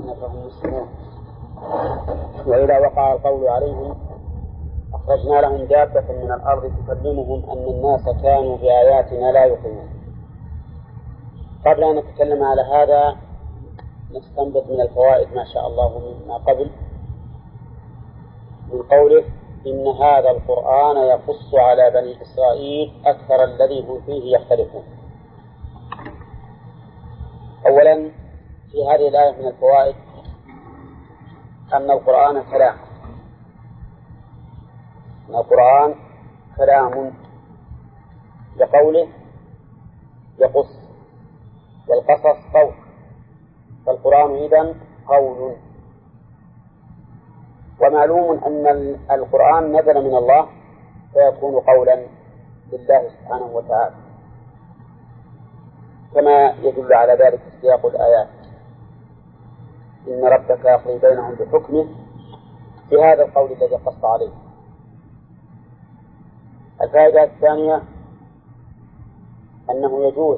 فهم مسلمون. وإذا وقع القول عليهم أخرجنا لهم دابة من الأرض تكلمهم أن الناس كانوا بآياتنا لا يؤمنون. قبل أن نتكلم على هذا نستنبط من الفوائد ما شاء الله مما قبل من قوله إن هذا القرآن يقص على بني إسرائيل أكثر الذي هم فيه يختلفون. أولا في هذه الآية من الفوائد أن القرآن كلام، أن القرآن كلام لقوله يقص، والقصص قول، فالقرآن إذن قول. ومعلوم أن القرآن نزل من الله فيكون قولا لله سبحانه وتعالى، كما يدل على ذلك سياق الآيات: إن ربك يقضي بينهم بحكمه بهذا القول الذي قص عليه. الفائدة الثانية أنه يجوز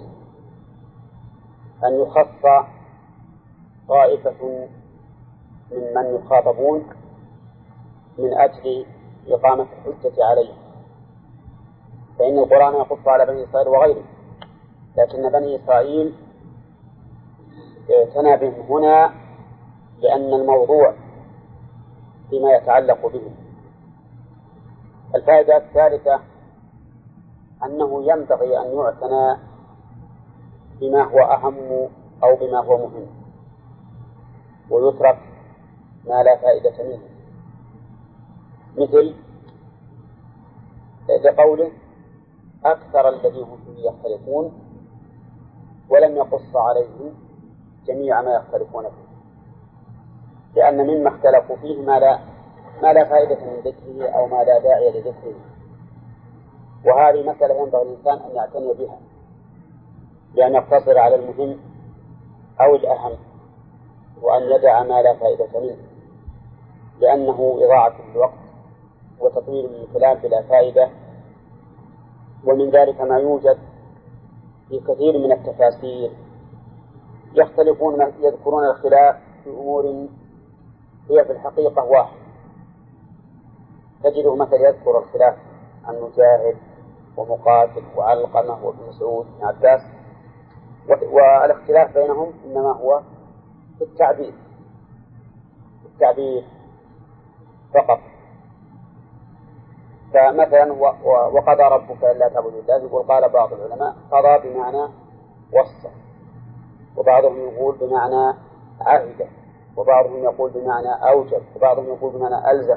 أن يخص طائفة ممن يخاطبون من أجل إقامة الحجة عليه، فإن القرآن يقص على بني إسرائيل وغيره، لكن بني إسرائيل اعتنى بهم هنا لأن الموضوع فيما يتعلق بهم. الفائدة الثالثة أنه ينبغي أن يعتنى بما هو أهم أو بما هو مهم، ويترك ما لا فائدة منه، مثل لقوله أكثر الذي هم فيه يختلفون، ولم يقص عليهم جميع ما يختلفون فيه، لأن مما اختلفوا فيه ما لا فائدة من ذكره أو ما لا داعي لذكره. وهذه مسألة ينبغي الإنسان أن يعتني بها، بأن يقتصر على المهم أو الأهم، وأن يدع ما لا فائدة منه، لأنه إضاعة للوقت وتطويل الكلام بلا فائدة. ومن ذلك ما يوجد في كثير من التفاسير يختلفون، يذكرون الخلاف في أمور هي في الحقيقة واحد. تجده مثلا يذكر الخلاف عن مجاهد ومقاتل وعلقمة وابن مسعود بن عباس، والاختلاف بينهم إنما هو في التعبير فقط. فمثلا وقضى ربك ألا تعبدوا إلا إياه، يقول قال بعض العلماء قضى بمعنى وصى، وبعضهم يقول بمعنى عهد، وبعضهم يقول بمعنى أوجب، وبعضهم يقول بمعنى ألزم.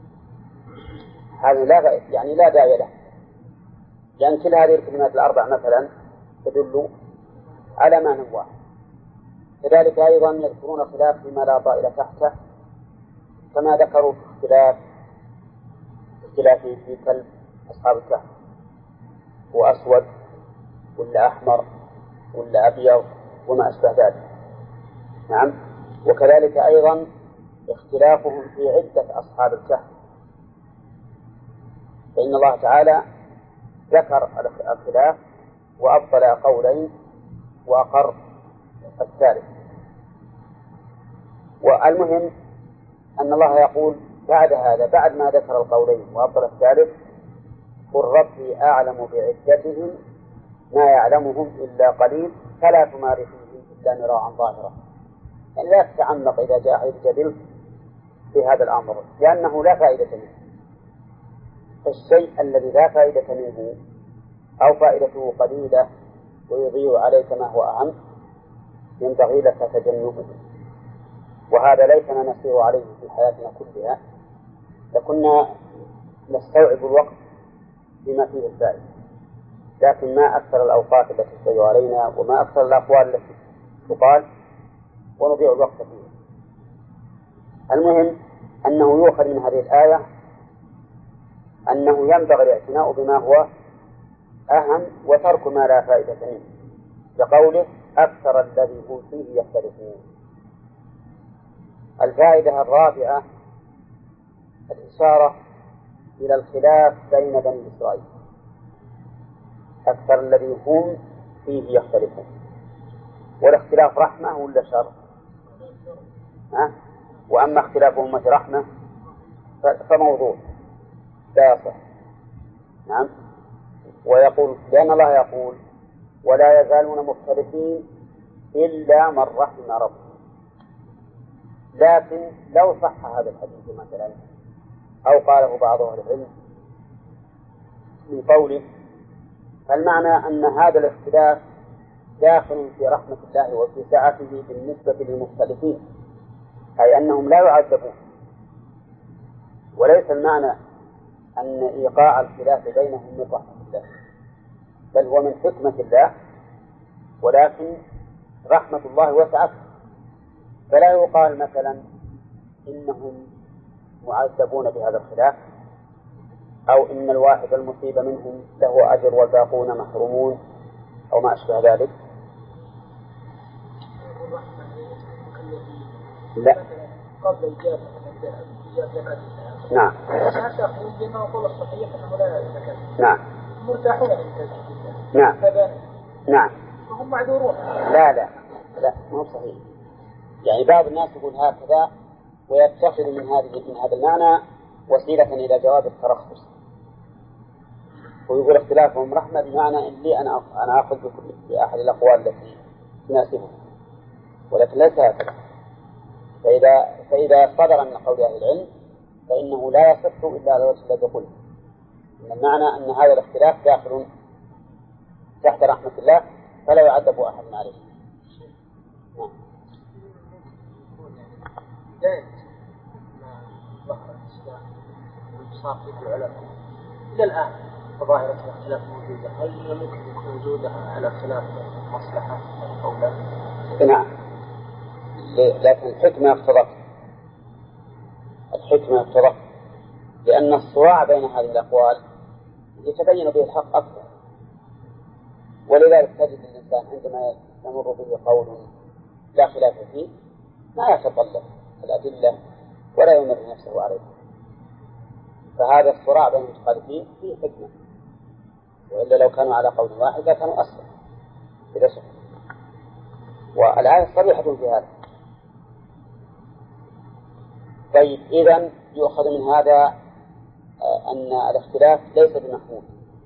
هذا لا داعي له، لأن كل هذه الكلمات الأربع مثلا تدل على معنى واحد. كذلك أيضا يذكرون خلاف فيما لا طائل تحته، كما ذكروا في اختلاف في كلب أصحاب الكهف، هو أسود ولا أحمر ولا أبيض وما أشبه ذلك. نعم. وكذلك أيضا اختلافهم في عدة أصحاب الكهف، فإن الله تعالى ذكر الخلاف وأبطل قولين وأقر الثالث. والمهم أن الله يقول بعد هذا، بعد ما ذكر القولين وأبطل الثالث: قل ربي أعلم بعدتهم ما يعلمهم إلا قليل فلا تمار فيهم إلا مراعا ظاهرا. يعني لا تتعمق إذا جاء الجدل في هذا الأمر، لأنه لا فائدة منه. الشيء الذي لا فائدة منه أو فائدته قليلة ويضيع عليك ما هو أهم ينبغي لك تجنبه، وهذا ليسنا نسير عليه في حياتنا كلها، لكنا نستوعب الوقت بما فيه الفائدة، لكن ما أكثر الأوقات التي تضيع علينا وما أكثر الأقوال التي تقال ونضيع الوقت فيها. المهم أنه يؤخذ من هذه الآية أنه ينبغي الاعتناء بما هو أهم وترك ما لا فائدة منه، كقوله أكثر الذي هم فيه يختلفون. الفائدة الرابعة الإشارة إلى الخلاف بين بني إسرائيل، أكثر الذي هم فيه يختلفون. والاختلاف رحمة ولا شر؟ وأما اختلاف أمة رحمة فموضوع لا يصح. نعم. ويقول لأن الله يقول ولا يزالون مختلفين إلا من رحم ربه. لكن لو صح هذا الحديث مثلا أو قاله بعض أهل العلم من قوله فالمعنى أن هذا الاختلاف داخل في رحمة الله وفي سعته بالنسبة للمختلفين، أي أنهم لا يعذبون، وليس المعنى أن إيقاع الخلاف بينهم من رحمة الله، بل هو من حكمة الله، ولكن رحمة الله وسعت، فلا يقال مثلا إنهم معذبون بهذا الخلاف، أو إن الواحد المصيب منهم له أجر والباقون محرومون أو ما أشبه ذلك. لا. قبل إجابة نعم. بما هو الصحيح أنه لا زكاة. نعم. مرتاحون نعم. نعم. وهم معذورون. لا مو صحيح. يعني بعض الناس يقول هكذا ويتخذ من هذا المعنى وسيلة إلى جواب الترخص، ويقول اختلافهم رحمة بمعنى إني أنا أخذ بأحد الأقوال التي تناسبه، ولكن ليس هكذا. فإذا صدر من قول أهل العلم فإنه لا يصح إلا على الوجه الذي قلت، إن المعنى أن هذا الاختلاف داخل تحت رحمة الله فلا يعذب أحد عليه. بداية ما ظهر الإسلام وانتصار فيه العلماء إلى الآن فظاهرة الاختلاف موجودة، هل ممكن يكون وجودها على خلاف مصلحة أو لا؟ نعم. لكن الحكمة اقتضت لأن الصراع بين هذه الأقوال يتبين به الحق أكثر، ولذلك تجد الإنسان عندما يمر به قول لا خلاف فيه ما يتطلب الأدلة ولا يمر نفسه عليه، فهذا الصراع بين المتخالفين فيه حكمة، وإلا لو كانوا على قول واحد لكانوا أسلم إذا سكت. والآية صريحة في هذا. طيب إذن يؤخذ من هذا أن الاختلاف ليس بمحمود.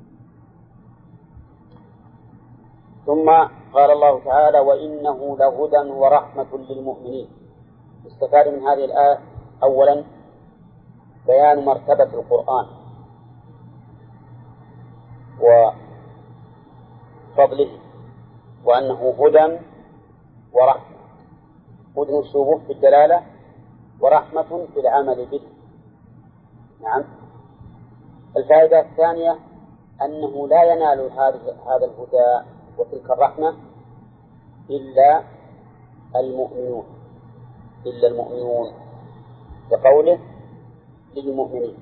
ثم قال الله تعالى وإنه لهدى ورحمة للمؤمنين. استفاد من هذه الآية أولا بيان مرتبة القرآن وفضله، وأنه هدى ورحمة، هدى الشبه في الدلالة ورحمة في العمل به. نعم. الفائدة الثانية أنه لا ينال هذا الهدى وتلك الرحمة إلا المؤمنون بقوله للمؤمنين.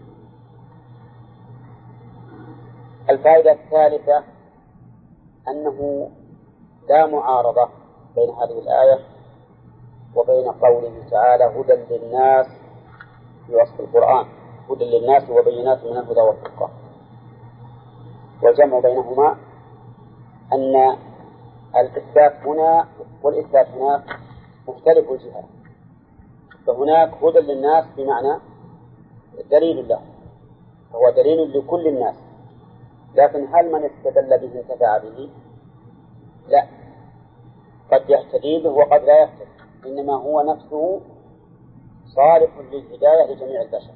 الفائدة الثالثة أنه لا معارضة بين هذه الآية وبين قوله تعالى هدى للناس في وصف القرآن، هدى للناس وبينات من الهدى والفرقان. والجمع بينهما أن الإثبات هنا والإثبات هناك مختلف الجهات، فهناك هدى للناس بمعنى دليل له، فهو دليل لكل الناس، لكن هل من استدل به انتفع به؟ لا، قد يهتدي به وقد لا يهتدي، إنما هو نفسه صالح للهداية لجميع البشر.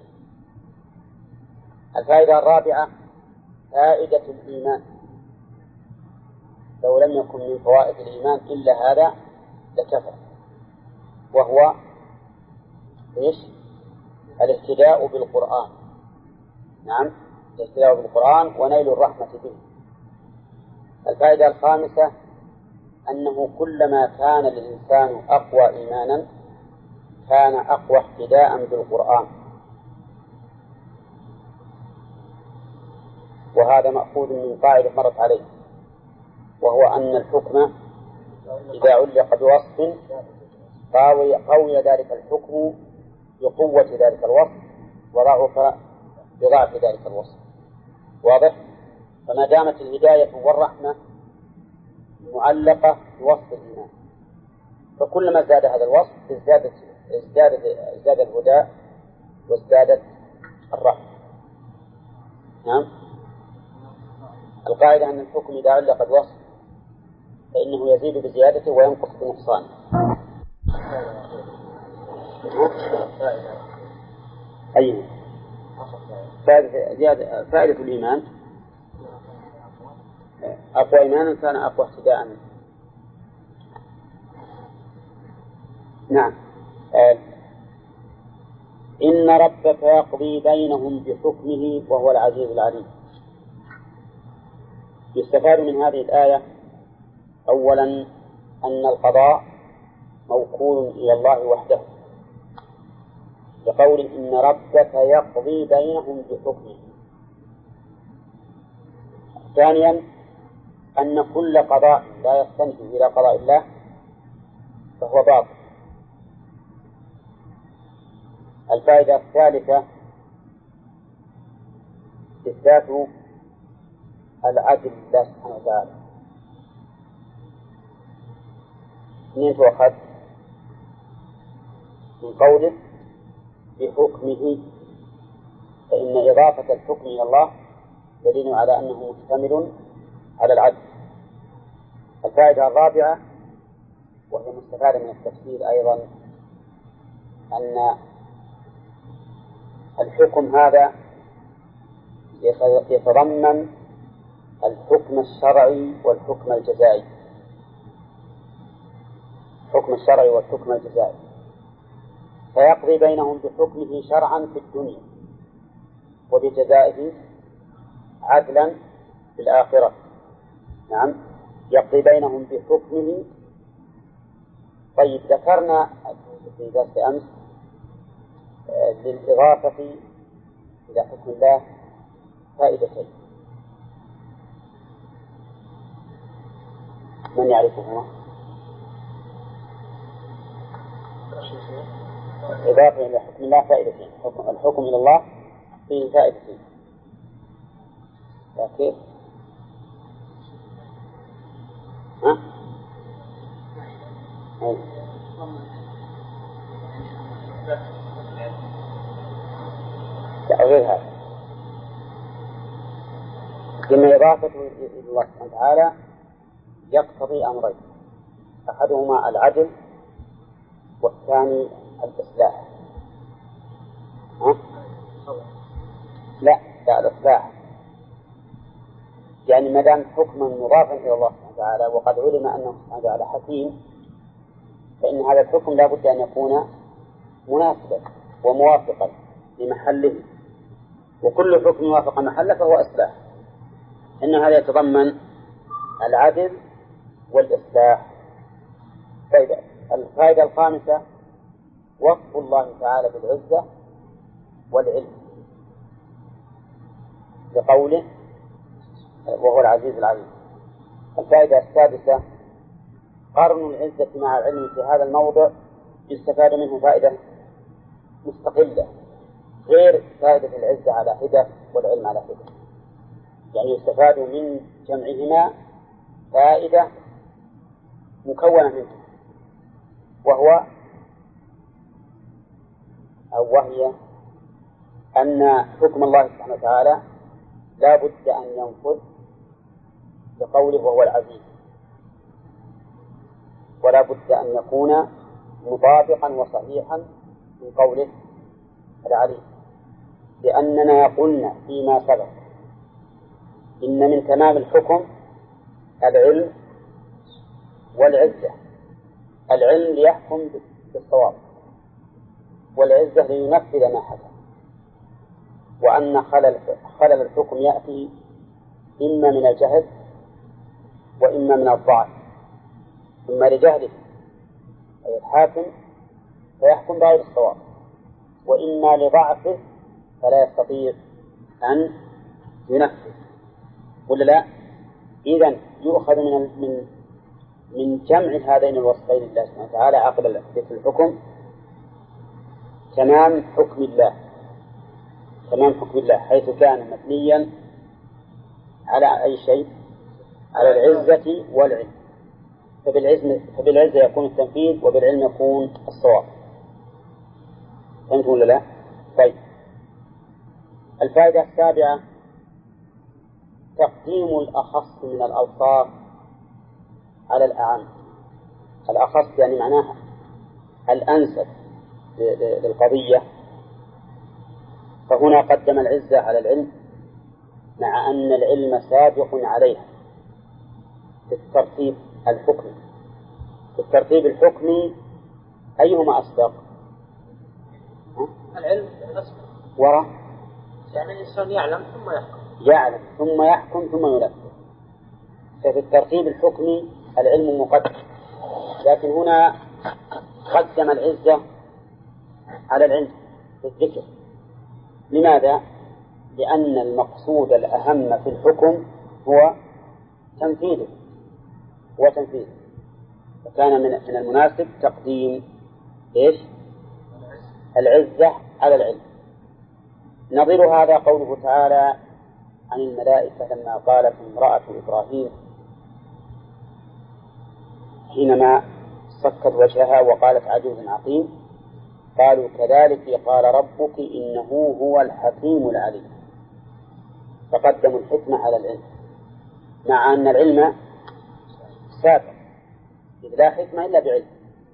الفائدة الرابعة فائدة الإيمان، لو لم يكن من فوائد الإيمان إلا هذا لكفى، وهو إيش؟ الاهتداء بالقرآن. نعم، الاهتداء بالقرآن ونيل الرحمة به. الفائدة الخامسة أنه كلما كان الإنسان أقوى إيمانا كان أقوى اهتداء بالقرآن، وهذا مأخوذ من قاعدة مرت عليه، وهو أن الحكم إذا علق بوصف قوي ذلك الحكم بقوة ذلك الوصف وضعف بضعف ذلك الوصف. واضح؟ فما دامت الهداية والرحمة معلقة بوصف الإيمان، فكلما زاد هذا الوصف ازدادت ازداد الهدى وازدادت الرحمة. نعم. القاعدة أن الحكم إذا علق بالوصف فإنه يزيد بزيادته وينقص بنقصانه. أيوه. فائدة الإيمان أقوى إيمانا كان أقوى اهتداء. نعم. إن ربك يقضي بينهم بحكمه وهو العزيز العليم. يستفاد من هذه الآية أولا أن القضاء موكول إلى الله وحده، بقول إن ربك يقضي بينهم بحكمه. ثانيا أن كل قضاء لا يستند إلى قضاء الله فهو باطل. الفائدة الثالثة إثبات العدل لله سبحانه وتعالى. منين تؤخذ؟ من قوله بحكمه، فإن إضافة الحكم إلى الله دليل على أنه مشتمل على العدل. الفائدة الرابعة وهي مستفادة من التفسير أيضا أن الحكم هذا يتضمن الحكم الشرعي والحكم الجزائي. الحكم الشرعي والحكم الجزائي، فيقضي بينهم بحكمه شرعا في الدنيا وبجزائه عدلا في الآخرة. نعم، يقضي بينهم بحكمه. طيب، ذكرنا في درس أمس للإضافة إلى حكم الله فائدتين، من يعرفهما؟ إضافة إلى حكم الله فائدتين. الحكم إلى الله فيه فائدتين. كيف؟ ها؟ غير هذا. إن إضافته إلى الله سبحانه وتعالى يقتضي أمرين، أحدهما العدل والثاني الإصلاح. لا الإصلاح، يعني ما دام حكما مضافا إلى الله سبحانه وتعالى وقد علم أنه سبحانه وتعالى حكيم، فإن هذا الحكم لا بد أن يكون مناسبا وموافقا لمحله، وكل حكم وافق محله فهو إصلاح. إن هذا يتضمن العدل والإصلاح. الفائدة الخامسة وصف الله تعالى بالعزة والعلم بقوله وهو العزيز العليم. الفائدة السادسة قرن العزة مع العلم في هذا الموضع يستفاد منه فائدة مستقلة غير فائدة العزة على حدة والعلم على حدة، يعني يستفاد من جمعهما فائدة مكونة منه، وهي أن حكم الله سبحانه وتعالى لا بد أن ينفذ بقوله وهو العزيز، ولا بد أن يكون مطابقا وصحيحا من قوله العليم، لأننا قلنا فيما سبق إن من تمام الحكم العلم والعزة. العلم ليحكم بالصواب، والعزة لينفذ ما حكم، وأن خلل الحكم يأتي إما من الجهل وإما من الضعف، إما لجهله أي الحاكم فيحكم بغير الصواب، وإما لضعفه فلا يستطيع أن ينفذ، ولا لا؟ إذن يؤخذ من جمع هذين الوصفين لله سبحانه وتعالى عقل في الحكم تمام حكم الله، حيث كان مبنيا على أي شيء؟ على العزة والعلم. فبالعزة يكون التنفيذ وبالعلم يكون الصواب. فهمتم ولا لا؟ طيب، الفائدة السابعة تقديم الأخص من الأوصاف على الأعم. الأخص يعني معناها الأنسب للقضية، فهنا قدم العزة على العلم مع أن العلم سابق عليها في الترتيب الحكمي. في الترتيب الحكمي أيهما أسبق؟ العلم أسبق. وراء يعني الإنسان يعلم ثم يحكم. يعلم ثم يحكم ثم ينفذ. ففي الترتيب الحكمي العلم مقدم، لكن هنا قدم العزة على العلم في الذكر. لماذا؟ لأن المقصود الأهم في الحكم هو تنفيذه فكان من المناسب تقديم إيش؟ العزة على العلم. نظير هذا قوله تعالى عن الملائكة لما قالت امرأة إبراهيم حينما صكت وجهها وقالت عجوز عقيم، قالوا كذلك قال ربك إنه هو الحكيم العليم. فقدموا الحكمة على العلم مع أن العلم سابق، إذ لا حكمة إلا بعلم،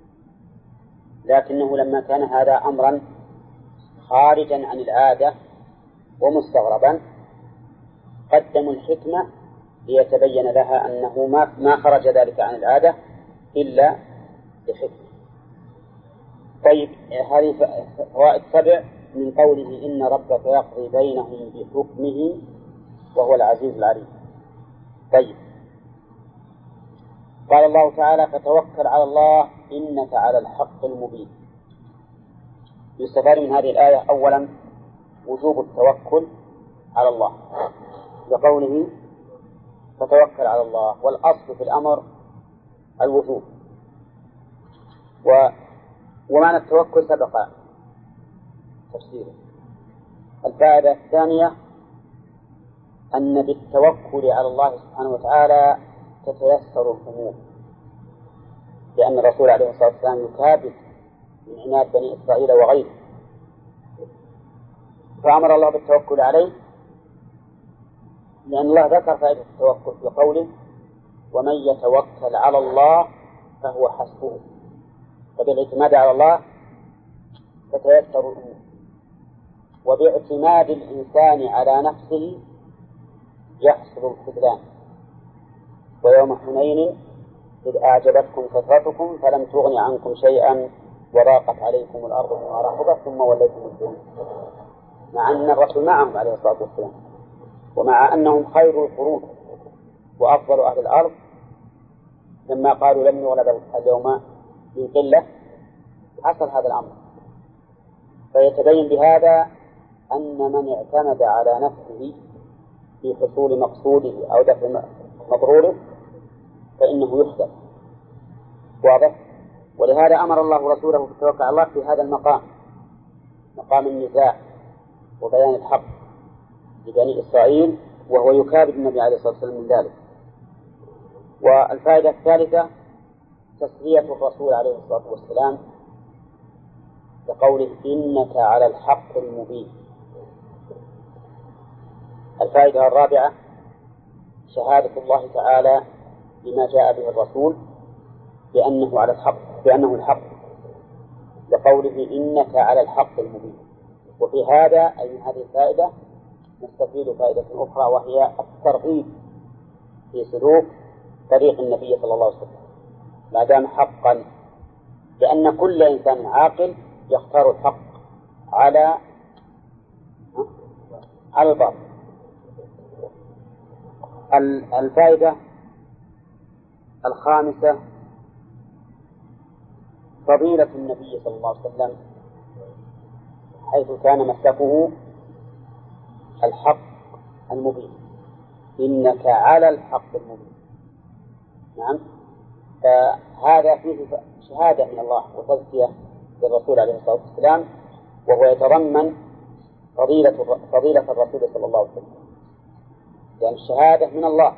لكنه لما كان هذا أمرا خارجا عن العادة ومستغربا قدموا الحكمة ليتبين لها أنه ما خرج ذلك عن العادة إلا بحكمة. طيب، هذه فوائد 7 من قوله إن ربك يقضي بينهم بحكمه وهو العزيز العليم. طيب، قال الله تعالى فتوكل على الله إنك على الحق المبين. يستفاد من هذه الآية أولا وجوب التوكل على الله لقوله فتوكل على الله، والأصل في الأمر الوجوب. ومعنى التوكل سبق تفسيره. الفائدة الثانية أن بالتوكل على الله سبحانه وتعالى تتيسر الأمور، لأن الرسول عليه الصلاة والسلام يكابد من عناد بني إسرائيل وغيره، فأمر الله بالتوكل عليه، لأن الله ذكر فائدة التوكل في قوله ومن يتوكل على الله فهو حسبه. فبالاعتماد على الله تتيسر الأمور، وباعتماد الإنسان على نفسه يحصل الخذلان. ويوم حنين إذ أعجبتكم كثرتكم فلم تغن عنكم شيئا وضاقت عليكم الأرض بما رحبت ثم وليتم مدبرين، مع أن الرسول معهم عليه الصلاة والسلام ومع أنهم خير القرون وأفضل أهل الأرض، لما قالوا لم يغلب اليوم من قلة حصل هذا الأمر. فيتبين بهذا أن من اعتمد على نفسه في حصول مقصوده أو دفع مضروره فإنه يخذل. واضح؟ ولهذا أمر الله رسوله بالتوكل على الله في هذا المقام، مقام النزاع وبيان الحق لبني إسرائيل، وهو يكابد النبي عليه الصلاة والسلام من ذلك. والفائدة الثالثة تسلية الرسول عليه الصلاة والسلام بقوله إنك على الحق المبين. الفائدة الرابعة شهادة الله تعالى بما جاء به الرسول بأنه على الحق، بأنه الحق، بقوله إنك على الحق المبين. وفي هذا أي هذه الفائدة نستفيد فائدة أخرى، وهي الترغيب في سلوك طريق النبي صلى الله عليه وسلم ما دام حقا، لأن كل إنسان عاقل يختار الحق على الباطل. الفائدة الخامسة فضيلة النبي صلى الله عليه وسلم حيث كان مسلكه الحق المبين، إنك على الحق المبين. نعم، فهذا فيه شهادة من الله وتزكية للرسول عليه الصلاة والسلام، وهو يتضمن فضيلة الرسول صلى الله عليه وسلم، يعني الشهادة من الله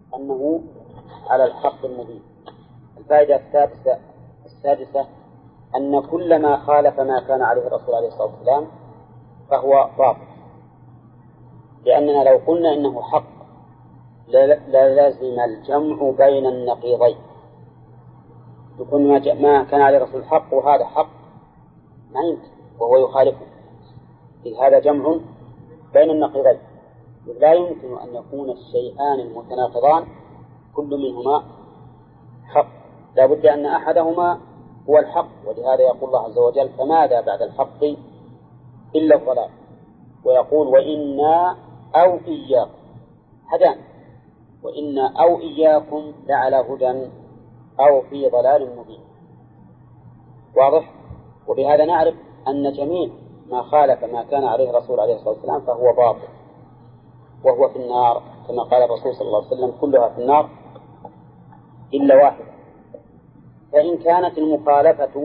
أنه على الحق المبين. الفائدة السادسة أن كل ما خالف ما كان عليه الرسول عليه الصلاة والسلام فهو باطل، لأننا لو قلنا إنه حق لازم الجمع بين النقيضين، يكون ما كان عليه الرسول حق وهذا حق ما يمكن وهو يخالفه، إذ هذا جمع بين النقيضين، لا يمكن أن يكون الشيئان المتناقضان كل منهما حق، لا بد أن أحدهما هو الحق. ولهذا يقول الله عز وجل: فماذا بعد الحق إلا الضلال، ويقول: وإنا أو إياكم هدان، وإنا أو إياكم لعلى هدى أو في ضلال مبين. واضح؟ وبهذا نعرف أن جميع ما خالف ما كان عليه الرسول عليه الصلاة والسلام فهو باطل وهو في النار، كما قال الرسول صلى الله عليه وسلم: كلها في النار إلا واحدة. فإن كانت المخالفة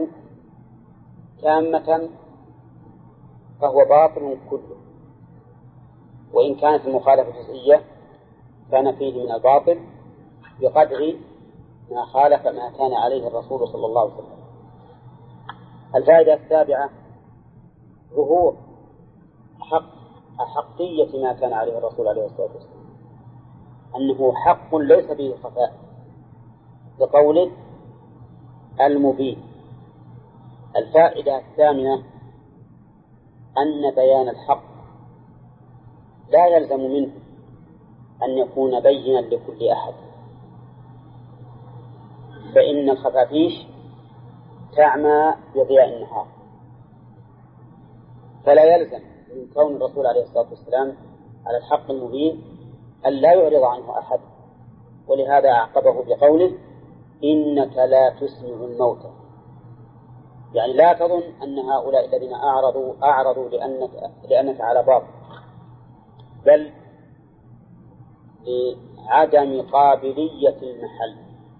تامة فهو باطل كله، وإن كانت المخالفة جزئية كان فيه من الباطل بقدر ما خالف ما كان عليه الرسول صلى الله عليه وسلم. الفائدة السابعة: ظهور أحقية ما كان عليه الرسول عليه الصلاة والسلام، أنه حق ليس به خفاء، بقوله المبين. الفائدة الثامنة: أن بيان الحق لا يلزم منه أن يكون بينا لكل أحد، فإن الخفافيش تعمى بضياء النهار، فلا يلزم من كون الرسول عليه الصلاة والسلام على الحق المبين أن لا يعرض عنه أحد. ولهذا أعقبه بقوله: إنك لا تسمع الموتى، يعني لا تظن أن هؤلاء الذين أعرضوا لأنك على باطل، بل لعدم قابلية المحل،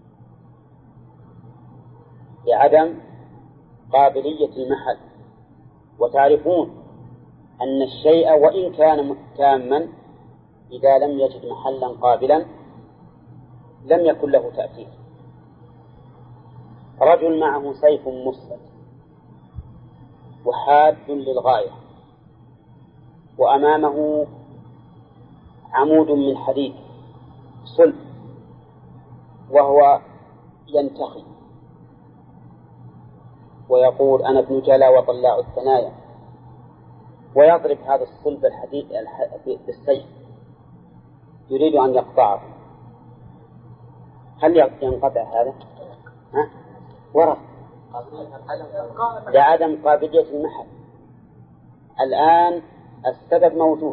لعدم قابلية المحل. وتعرفون أن الشيء وإن كان تاما إذا لم يجد محلا قابلا لم يكن له تأثير. رجل معه سيف مسلم وحاد للغاية، وأمامه عمود من حديد صلب وهو ينتخي ويقول: أنا ابن جلا وطلاع الثنايا، ويضرب هذا الصلب الحديد بالسيف يريد أن يقطعه. هل ينقطع هذا؟ ورث لعدم قابلية المحل. الآن السبب موجود،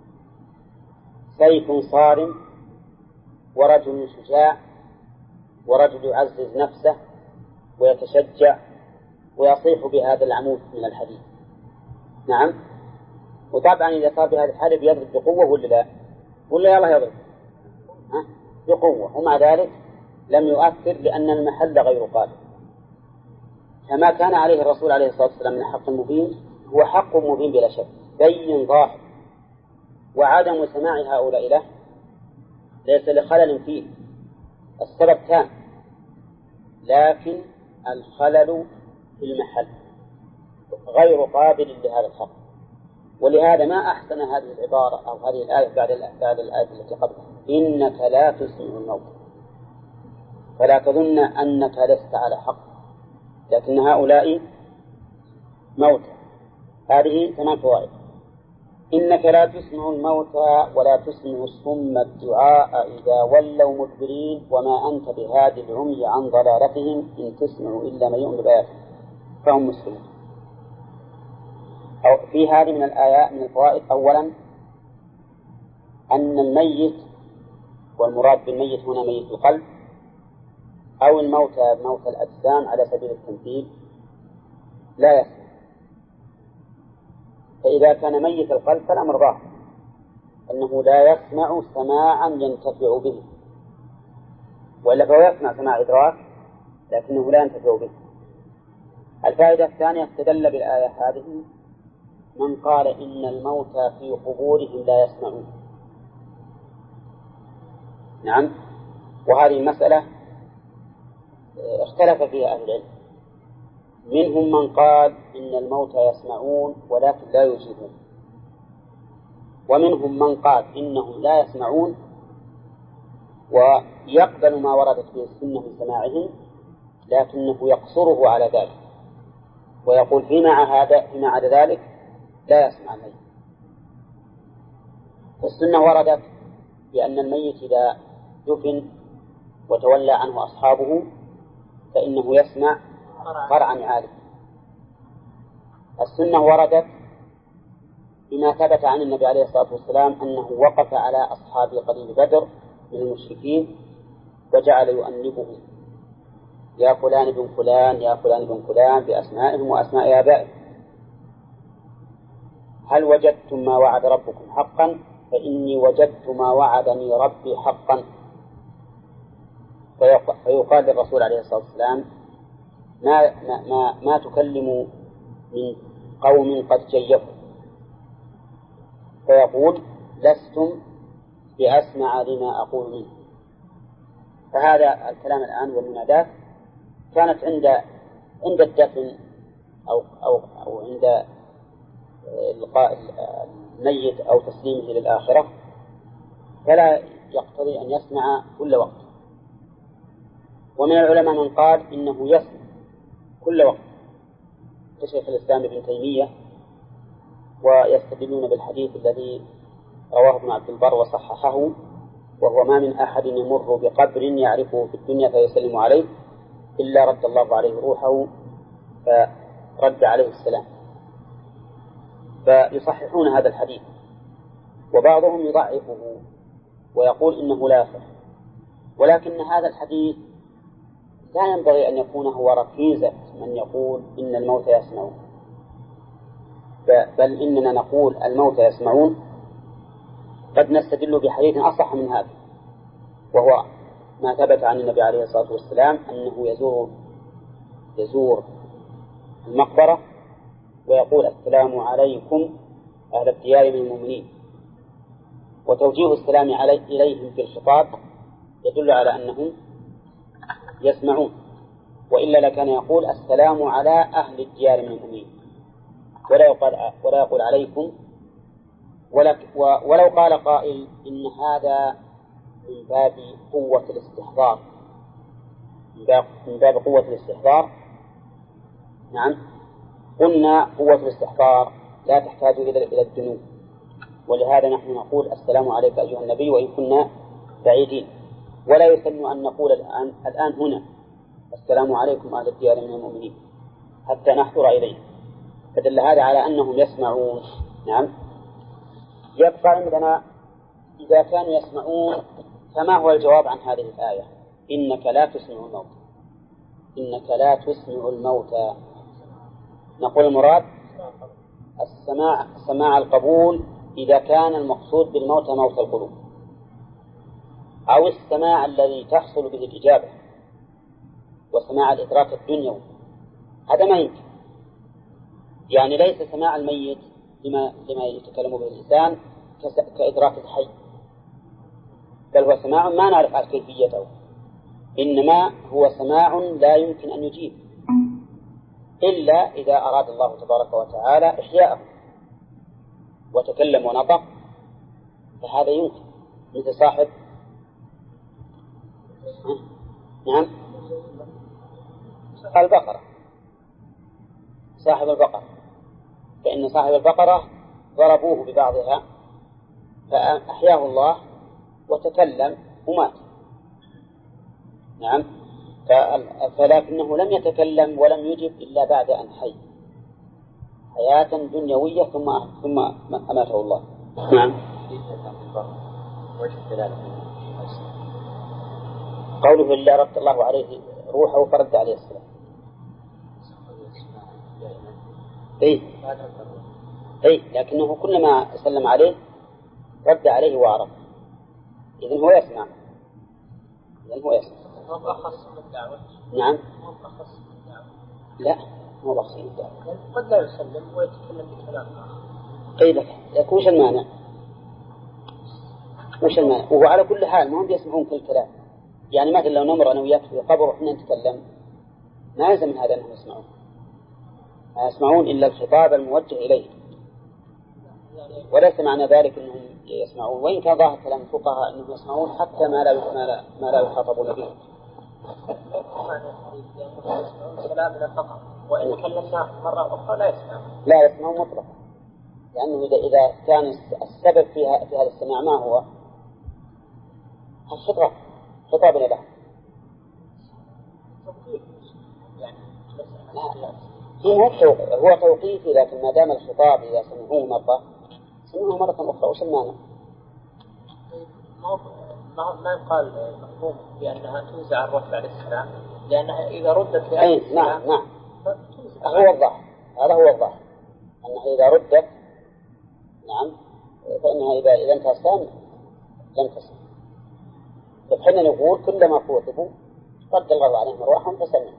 سيف صارم ورجل شجاع ورجل يعزز نفسه ويتشجع ويصيح بهذا العمود من الحديد. نعم. وطبعا إذا صار بهذا الحالة يضرب بقوة ولا لا؟ ولا يلا يضرب بقوة، ومع ذلك لم يؤثر لأن المحل غير قابل. فما كان عليه الرسول عليه الصلاة والسلام من حق مبين هو حق مبين بلا شك، بين ظاهر، وعدم سماع هؤلاء له ليس لخلل فيه، السبب تام، لكن الخلل في المحل غير قابل لهذا الحق. ولهذا ما أحسن هذه العبارة أو هذه الآية بعد الآية التي قبلها: إنك لا تسمع الموت، فلا تظن أنك لست على حق، لكن هؤلاء موتى. هذه 8 فوائد: إنك لا تسمع الموتى ولا تسمع الصم الدعاء إذا ولوا مدبرين وما أنت بهادي العمي عن ضلالتهم إن تسمع إلا من يؤمن بآياتك فهم مسلمون. في هذه من الآيات من الفوائد: أولا أن الميت، والمراد بالميت هنا ميت القلب أو الموتى موتى الأجسام على سبيل التمثيل، لا يسمع. فإذا كان ميت القلب فالأمر ظاهر أنه لا يسمع سماعا ينتفع به، وإلا فهو يسمع سماع إدراك لكنه لا ينتفع به. الفائدة الثانية: استدل بالآية هذه من قال إن الموتى في قبورهم لا يسمعون. نعم. وهذه المسألة اختلف فيها أهل العلم، منهم من قال إن الموتى يسمعون ولكن لا يجيبون، ومنهم من قال إنهم لا يسمعون ويقبل ما وردت به السنة من سماعهم، لكنه يقصره على ذلك ويقول فيما عدا ذلك لا يسمع الميت. والسنة وردت بأن الميت إذا دفن وتولى عنه أصحابه فإنه يسمع قرع نعاله. السنة وردت بما ثبت عن النبي عليه الصلاة والسلام أنه وقف على أصحاب قليل بدر من المشركين وجعل يؤنبهم يا فلان بن فلان يا فلان بن فلان بأسمائهم وأسماء آبائهم، هل وجدتم ما وعد ربكم حقا؟ فإني وجدت ما وعدني ربي حقا. فيقال للرسول عليه الصلاة والسلام ما تكلم من قوم قد جيفوا، فيقول لستم بأسمع لما أقول منه. فهذا الكلام الآن والمنادات كانت عند الدفن أو عند إلقاء الميت أو تسليمه للآخرة، فلا يقتضي أن يسمع كل وقت. ومن العلماء من قال إنه يسمع كل وقت كشيخ الإسلام ابن تيمية، ويستدلون بالحديث الذي رواه ابن عبد البر وصححه، وهو ما من أحد يمر بقبر يعرفه في الدنيا فيسلم عليه إلا رد الله عليه روحه فرد عليه السلام. فيصححون هذا الحديث، وبعضهم يضعفه ويقول إنه لا يصح. ولكن هذا الحديث لا ينبغي أن يكون هو ركيزة من يقول إن الموتى يسمعون، بل إننا نقول الموتى يسمعون قد نستدل بحديث أصح من هذا، وهو ما ثبت عن النبي عليه الصلاة والسلام أنه يزور المقبرة ويقول السلام عليكم أهل الديار من المؤمنين، وتوجيه السلام إليهم في الخطاب يدل على أنهم يسمعون، وإلا لكان يقول السلام على أهل الديار من المؤمنين ولا يقول عليكم. ولو قال قائل إن هذا من باب قوة الاستحضار، من باب قوة الاستحضار، نعم، قلنا قوة الاستحضار لا تحتاج إلى الدنو، ولهذا نحن نقول السلام عليك أيها النبي وإن كنا بعيدين، ولا يسن أن نقول الآن هنا السلام عليكم أهل الديار من المؤمنين حتى نحضر إليه، فدل هذا على أنهم يسمعون. نعم. يبقى عندنا إذا كانوا يسمعون فما هو الجواب عن هذه الآية؟ إنك لا تسمع الموتى، إنك لا تسمع الموتى. نقول المراد سماع القبول إذا كان المقصود بالموتى موت القلوب، أو السماع الذي تحصل به الإجابة وسماع الإدراك الدنيوي، هذا ما يمكن. يعني ليس سماع الميت لما يتكلم به الإنسان كإدراك الحي، بل هو سماع ما نعرف عن كيفيته، إنما هو سماع لا يمكن أن يجيب إلا إذا أراد الله تبارك وتعالى إحياءه وتكلم ونطق، فهذا يمكن، مثل صاحب نعم البقرة، صاحب البقرة، فإن صاحب البقرة ضربوه ببعضها فأحياه الله وتكلم ومات. نعم. فلكنه لم يتكلم ولم يجب إلا بعد أن حي حياة دنيوية ثم أماته الله. نعم. قوله إلا رد الله عليه روحه فرد عليه السلام. لكنه كلما سلم عليه رد عليه وعرف، إذن هو يسمع. هو أخص من الدعوة. نعم. هو أخص من الدعوة. لا، هو أخص من الدعوة. قد لا يسلم ويتكلم بكلام آخر. لك وش المانع؟ وهو على كل حال ما هم يسمعون كل كلام. يعني مثلا لو نمر أنا وياك في قبر وإحنا نتكلم ما يلزم من هذا أنهم يسمعون، ما يسمعون إلا الخطاب الموجه إليه، وليس معنى ذلك أنهم يسمعون، وإن كان ظاهر كلام الفقهاء أنهم يسمعون حتى ما لا يخاطبون به. كلامنا فقط، وإن كلمنا مرة أخرى لا يسمعون. لا يسمعون مطلقا، لأنه إذا كان السبب في هذا السماع ما هو الخطاب، خطابنا له. هو توقيفي، لكن ما دام الخطاب إذا سمعوه مرة سمعوه مرة أخرى وش المانع؟ ما يقال مفهوم بأنها تنزع الرفع للسلام، لأنها إذا ردت نعم هو الظاهر، هذا هو الظاهر أنها إذا ردت نعم فإنها إذا انتهى السلام لم تسمع. فحنا نقول كلما خوطبوا رد الله عليهم أرواحهم فسمعوا.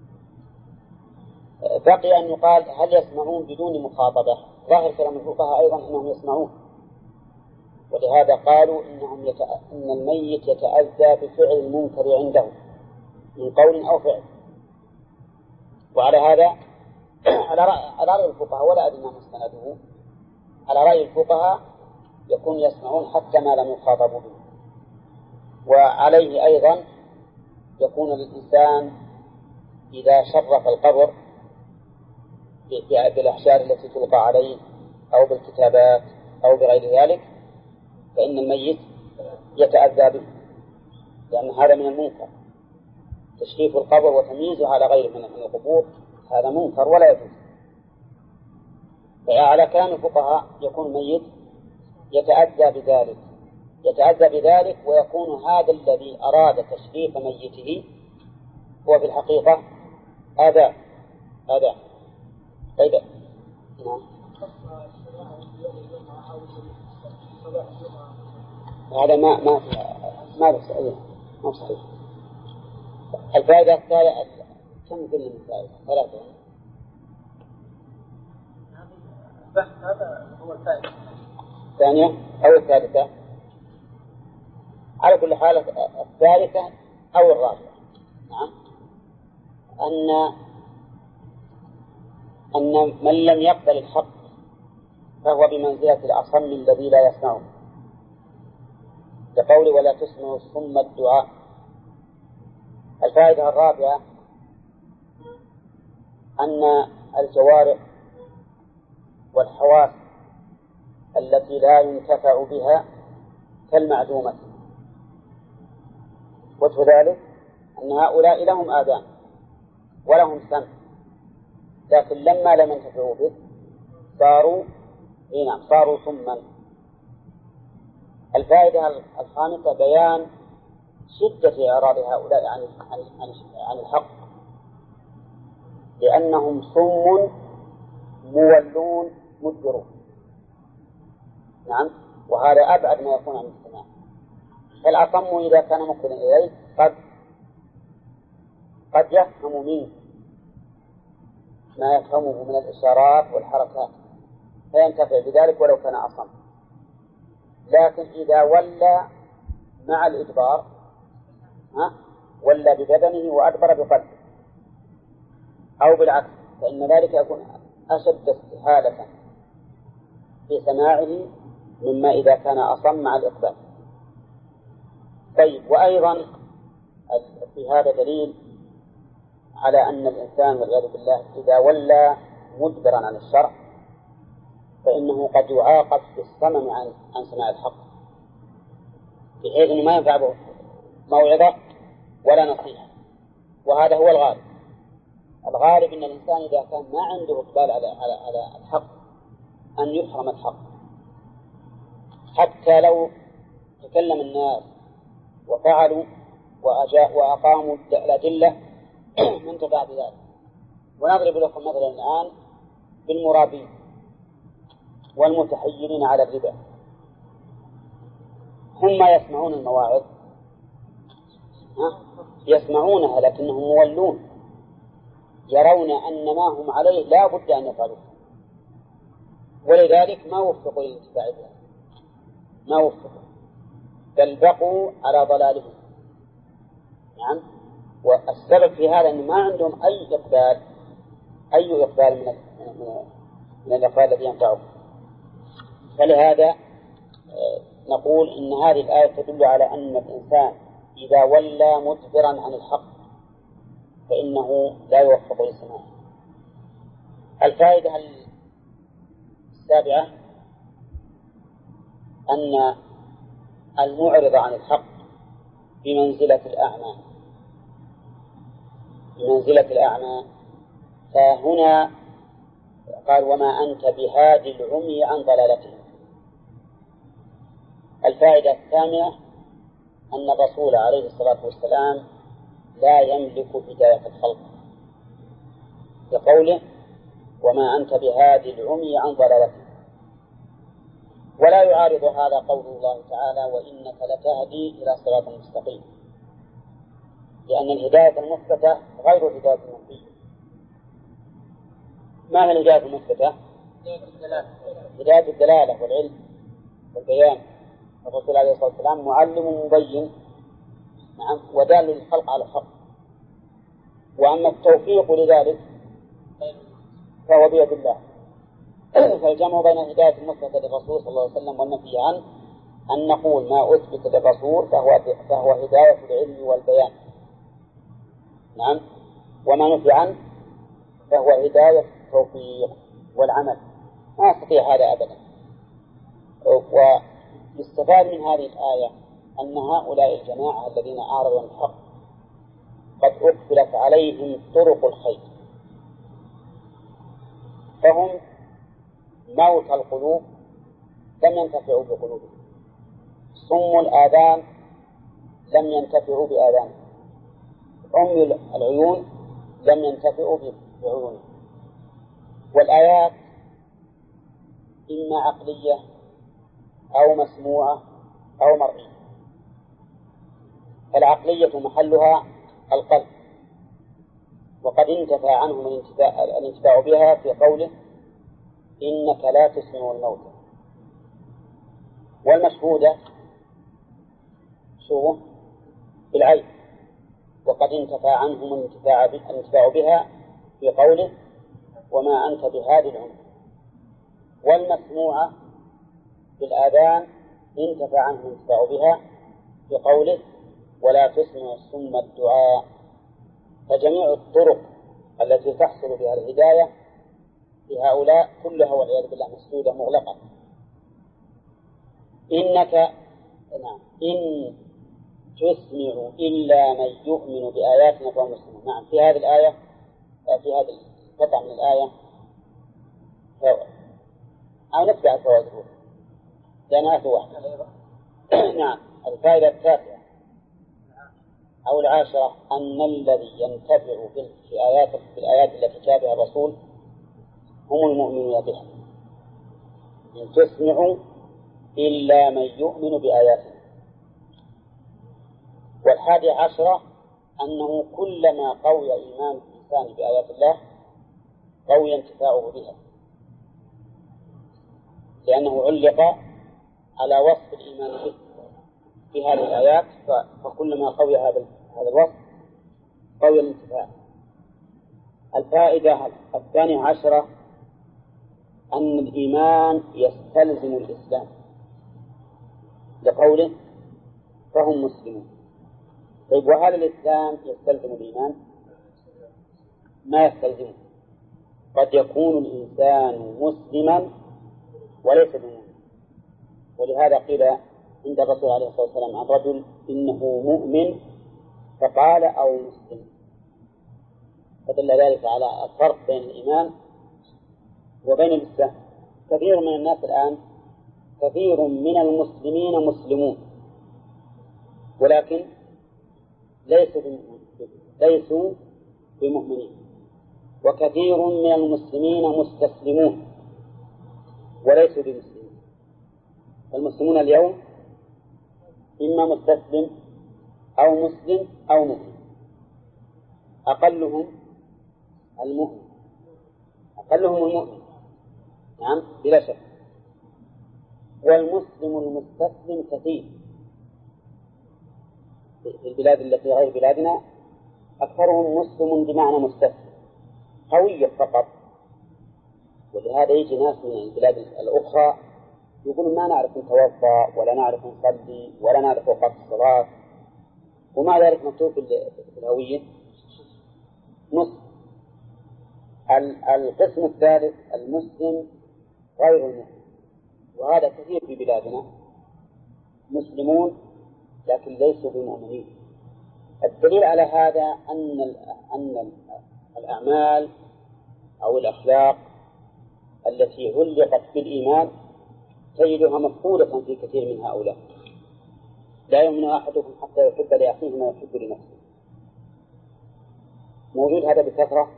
بقي أن يقال هل يسمعون بدون مخاطبة؟ ظاهر كلام الفقهاء أيضا أنهم يسمعون، ولهذا قالوا إن الميت يتأذى بفعل المنكر عنده من قول أو فعل. وعلى هذا على رأي الفقهاء، ولا أدري ما مستنده، على رأي الفقهاء يكون يسمعون حتى ما لم يخاطبوا به. وعليه أيضا يكون الإنسان إذا شرف القبر بالأحجار التي تلقى عليه أو بالكتابات أو بغير ذلك فإن الميت يتأذى به، لأن هذا من المنكر. تشريف القبر وتمييزه على غيره من القبور هذا منكر ولا يجوز. فعلى كلام الفقهاء يكون الميت يتأذى بذلك ويكون هذا الذي أراد تشريف ميته هو في الحقيقة أذى. طيب نعم. هذا ما صحيح. الفائدة الثالثة كم قلنا من فائدة؟ 3. هذا هو الفائدة الثانية أو الثالثة؟ على كل حال الثالثة أو الرابعة. نعم. أن من لم يقبل الحق فهو بمنزلة الأصم الذي لا يسمعه، لقول ولا تسمع الصم الدعاء. الفائدة الرابعة أن الجوارح والحواس التي لا ينتفع بها كالمعدومة، وجه ذلك أن هؤلاء لهم آذان ولهم سمع، لكن لما لم ينتفعوا به صاروا صما. الفائدة الخامسة بيان شدة إعراض هؤلاء عن الحق، لأنهم صم مولون مدبرون. نعم، وهذا أبعد ما يكون عن السماع. فالأصم إذا كان مقبلا إليه قد يفهم منه ما يفهمه من الإشارات والحركات فينتفع بذلك ولو كان أصم. لكن إذا ولى مع الإدبار ولى ببدنه وأدبر بقلبه أو بالعكس فإن ذلك يكون أشد استحالة في سماعه مما إذا كان أصم مع الإقبال. طيب، وأيضا في هذا دليل على أن الإنسان والعياذ بالله إذا ولى مدبرا عن الشرع فإنه قد يعاقب بالصمم عن سماع الحق، بحيث أنه ما ينفع به موعظة ولا نصيحة. وهذا هو الغالب أن الإنسان إذا كان ما عنده إقبال على الحق أن يحرم الحق، حتى لو تكلم الناس وفعلوا وأقاموا الأدلة ما انتفع بذلك. ونضرب لكم مثلا الآن بالمرابين والمتحيرين على الربا، هم يسمعون المواعظ يسمعونها لكنهم مولون، يرون أن ما هم عليه لا بد أن يفعلوا، ولذلك ما وفقوا للاتباع بها، ما وفقوا بل بقوا على ضلالهم. نعم، والسبب في هذا أن ما عندهم أي إقبال أي إقبال من الإقبال الذي ينفعه. فلهذا نقول إن هذه الآية تدل على أن الإنسان إذا ولى مدبرا عن الحق فإنه لا يوفق للسماع. الفائدة السابعة أن المعرض عن الحق بمنزلة الأعمى فهنا قال وما أنت بهادي العمي عن ضلالتهم. الفائدة الثامنة أن الرسول عليه الصلاة والسلام لا يملك هداية الخلق بقوله وما أنت بهادي العمي عن ضلالتهم. ولا يعارض هذا قول الله تعالى وإنك لتهدي إلى صراط مستقيم، لأن الهداية المثبتة غير الهداية المنفية. ما هي الهداية المثبتة؟ هداية الدلالة والعلم والبيان. الرسول عليه الصلاة والسلام معلم مبين، نعم، ودال للخلق على الحق. وأما التوفيق لذلك فهو بيد الله. فالجمع بين الهداية المثبتة للرسول صلى الله عليه وسلم والنفي عنه أن نقول ما أثبت للرسول فهو هداية العلم والبيان، نعم، وما نفي عنه فهو هداية التوفيق والعمل. ما أستطيع هذا أبدا. ويستفاد من هذه الآية أن هؤلاء الجماعة الذين أعرضوا عن الحق قد أقفلت عليهم طرق الخير، فهم موت القلوب لم ينتفعوا بقلوبهم، صم الآذان لم ينتفعوا بآذانهم، عمي العيون لم ينتفعوا بعيونهم. والآيات إما عقلية أو مسموعة أو مرئية. فالعقلية محلها القلب، وقد انتفى عنهم الانتفاع بها في قوله إنك لا تسمع الموتى. والمشهودة شو بالعين، وقد انتفى عنهم الانتفاع بها في قوله وما أنت بهادي العمي. والمسموعة بالآذان انتفى عنهم الانتفاع بها في قوله ولا تسمع الصم الدعاء. فجميع الطرق التي تحصل بها الهداية في هؤلاء كلها والعياذ بالله مسدودة مغلقة. نعم، إن تسمع إلا من يؤمن بآياتنا فهو مسلم. نعم، في هذه الآية، في هذه القطعة من الآية أو نتبع الفوائد لأنها آية واحدة. نعم. الفائدة التاسعة أو العاشرة أن الذي ينتفع في الآيات التي جاء بها الرسول هم المؤمنون بها. إن تسمعوا إلا من يؤمن بآياتنا. والحادي عشرة أنه كلما قوي إيمان الإنسان بآيات الله قوي انتفاعه بها، لأنه علق على وصف الإيمان به في هذه الآيات، فكلما قوي هذا الوصف قوي الانتفاع. الفائدة الثانية عشرة أن الإيمان يستلزم الإسلام لقوله فهم مسلمون. طيب وهل الإسلام يستلزم الإيمان؟ ما يستلزمه. قد يكون الإنسان مسلما وليس بمؤمن. ولهذا قيل عند الرسول عليه الصلاة والسلام عن رجل إنه مؤمن فقال أو مسلم، فدل ذلك على الفرق بين الإيمان وبين الإسلام. كثير من الناس الآن، كثير من المسلمين مسلمون ولكن ليسوا بمؤمنين، وكثير من المسلمين مستسلمون وليسوا بمسلمين. المسلمون اليوم إما مستسلم أو مسلم أو مؤمن، أقلهم المؤمن، نعم بلا شك. والمسلم المستسلم كثير في البلاد التي غير بلادنا، أكثرهم مسلم بمعنى مستسلم، هوية فقط. ولهذا يجي ناس من البلاد الأخرى يقولون ما نعرف نتوضأ ولا نعرف نصلي ولا نعرف وقت الصلاة، ومع ذلك مكتوب في الهوية نص. القسم الثالث المسلم غير المسلم، وهذا كثير في بلادنا، مسلمون لكن ليسوا بمؤمنين. الدليل على هذا أن الأعمال أو الأخلاق التي علقت بالإيمان تجدها مفقودة في كثير من هؤلاء. لا يؤمن أحدكم حتى يحب لأخيه ما يحب لنفسه. موجود هذا بكثرة؟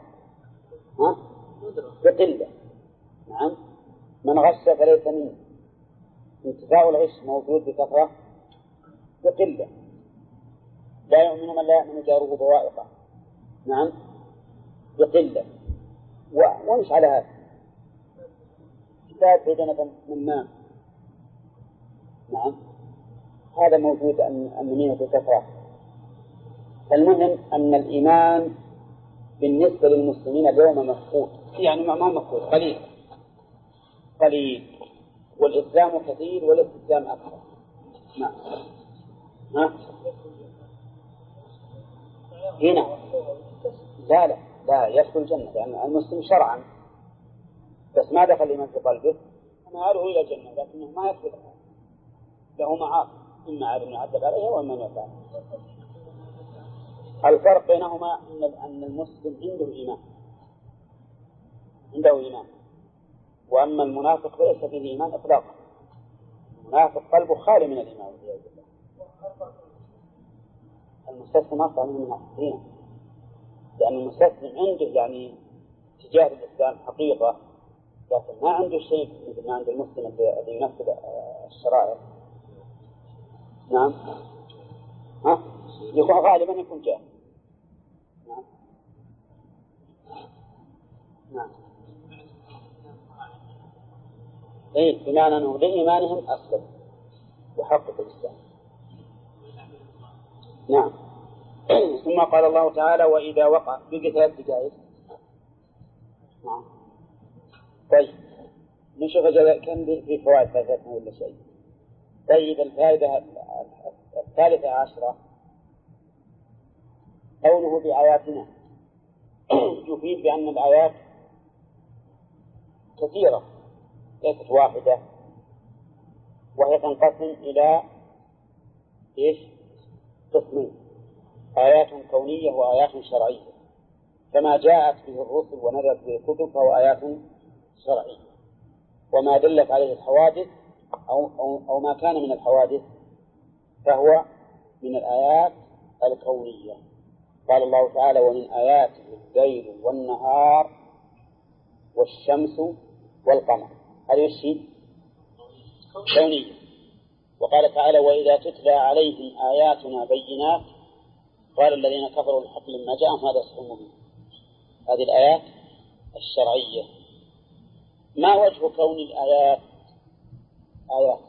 بقلة. نعم. من غش فليس منه. انتفاع الغش موجود بكثرة بقلة. لا يؤمن من لا يؤمن جاره بوائقه. نعم، بقلة. ومش على هذا كتاب بدنة من ماء. نعم، هذا موجود أمنين بكثرة. فالمهم أن الإيمان بالنسبة للمسلمين اليوم مفقود، يعني ما مفقود، قليل، والإسلام كثير والاستسلام أكثر. نعم. هنا لا يدخل الجنة، لأن المسلم شرعا بس ما دخل الإيمان في قلبه فمآله إلى الجنة، لكنه ما يدخل له معاصي، إما عاد يعذب عليها وإما يفعل. الفرق بينهما أن المسلم عنده إيمان، وأما المنافق فليس فيه إيمان إطلاقا. المنافق قلبه خالي من الإيمان والعياذ بالله. المستسلم أصلا من المنافقين، لأن المستسلم عنده يعني تجاه الإسلام حقيقة، لكن ما عنده شيء مثل ما عند المسلم الذي ينفذ الشرائع. نعم. يكون غالبا يكون جاهل. نعم. بمعنى أنه لإيمانهم أسلم وحقق الإسلام. نعم. ثم قال الله تعالى وإذا وقع بقي 3 دقائق. نعم. طيب نشوف كم في فوائد فاتتنا ولا شيء. طيب الفائدة 13 قوله بآياتنا يفيد بأن الآيات كثيرة ليست واحدة، وهي تنقسم إلى قسمين: آيات كونية وآيات شرعية. كما جاءت به الرسل ونزلت به الكتب فهو آيات شرعية، وما دلت عليه الحوادث أو ما كان من الحوادث فهو من الآيات الكونية. قال الله تعالى ومن آياته الليل والنهار والشمس والقمر، هذه الشيء كونية. وقال تعالى وإذا تتلى عليهم آياتنا بينات قال الذين كفروا الحق لما جاءهم هذا سحر مبين. هذه الآيات الشرعية. ما وجه كون الآيات آيات؟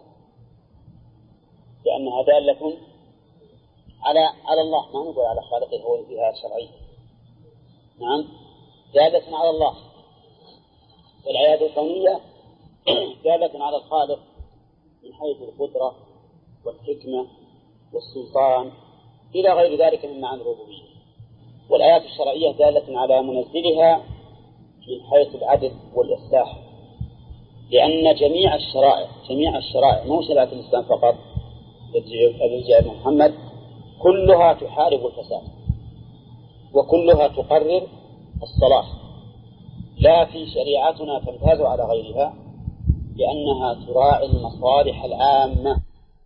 لأنها دالة على الله، ما نقول على خالقه هو فيها شرعية. نعم، دالة على الله. والآيات الكونية دالة على الخالق من حيث القدرة والحكمة والسلطان إلى غير ذلك من معاني الربوبية. والآيات الشرعية دالة على منزلها من حيث العدل والإصلاح، لأن جميع الشرائع مو شريعة الإسلام فقط التي جاء محمد كلها تحارب الفساد، وكلها تقرر الصلاح. لا في شريعتنا تمتاز على غيرها لأنها تراعي المصالح العامة.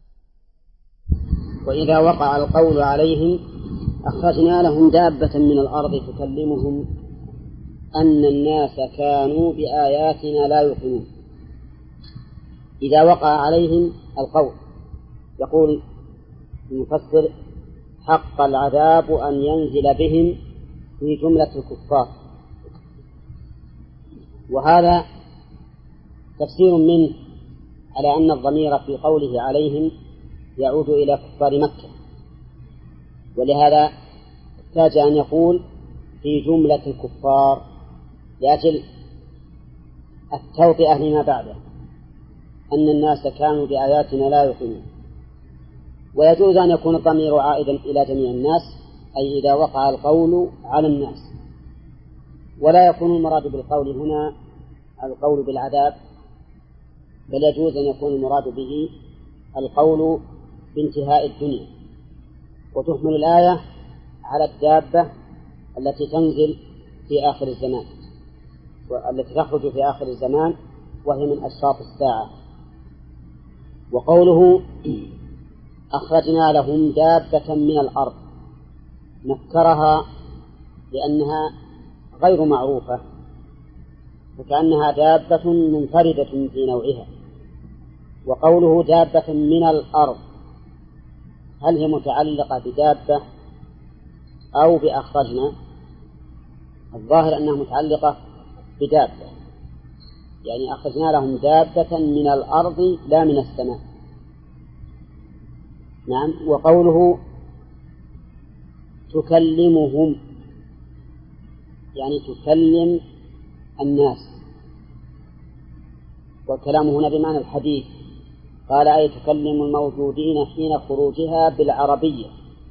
وإذا وقع القول عليهم أخرجنا لهم دابة من الأرض تكلمهم أن الناس كانوا بآياتنا لا يوقنون. إذا وقع عليهم القول، يقول المفسر حق العذاب أن ينزل بهم في جملة الكفار، وهذا تفسير منه على أن الضمير في قوله عليهم يعود إلى كفار مكة، ولهذا احتاج أن يقول في جملة الكفار لأجل التوطئة لما بعده، أن الناس كانوا بآياتنا لا يؤمنون. ويجوز أن يكون الضمير عائدا إلى جميع الناس، أي إذا وقع القول على الناس، ولا يكون المراد بالقول هنا القول بالعذاب، بل يجوز أن يكون المراد به القول بانتهاء الدنيا. وتحمل الآية على الدابة التي تنزل في آخر الزمان، والتي تخرج في آخر الزمان، وهي من أشراط الساعة. وقوله أخرجنا لهم دابة من الأرض، نكرها لأنها غير معروفة، فكأنها دابة منفردة في نوعها. وقوله دابة من الأرض، هل هي متعلقة بدابة أو بأخرجنا؟ الظاهر أنها متعلقة بدابة، يعني أخرجنا لهم دابة من الأرض لا من السماء. نعم. وقوله تكلمهم، يعني تكلم الناس، والكلام هنا بمعنى الحديث. قال أي تكلم الموجودين حين خروجها بالعربية.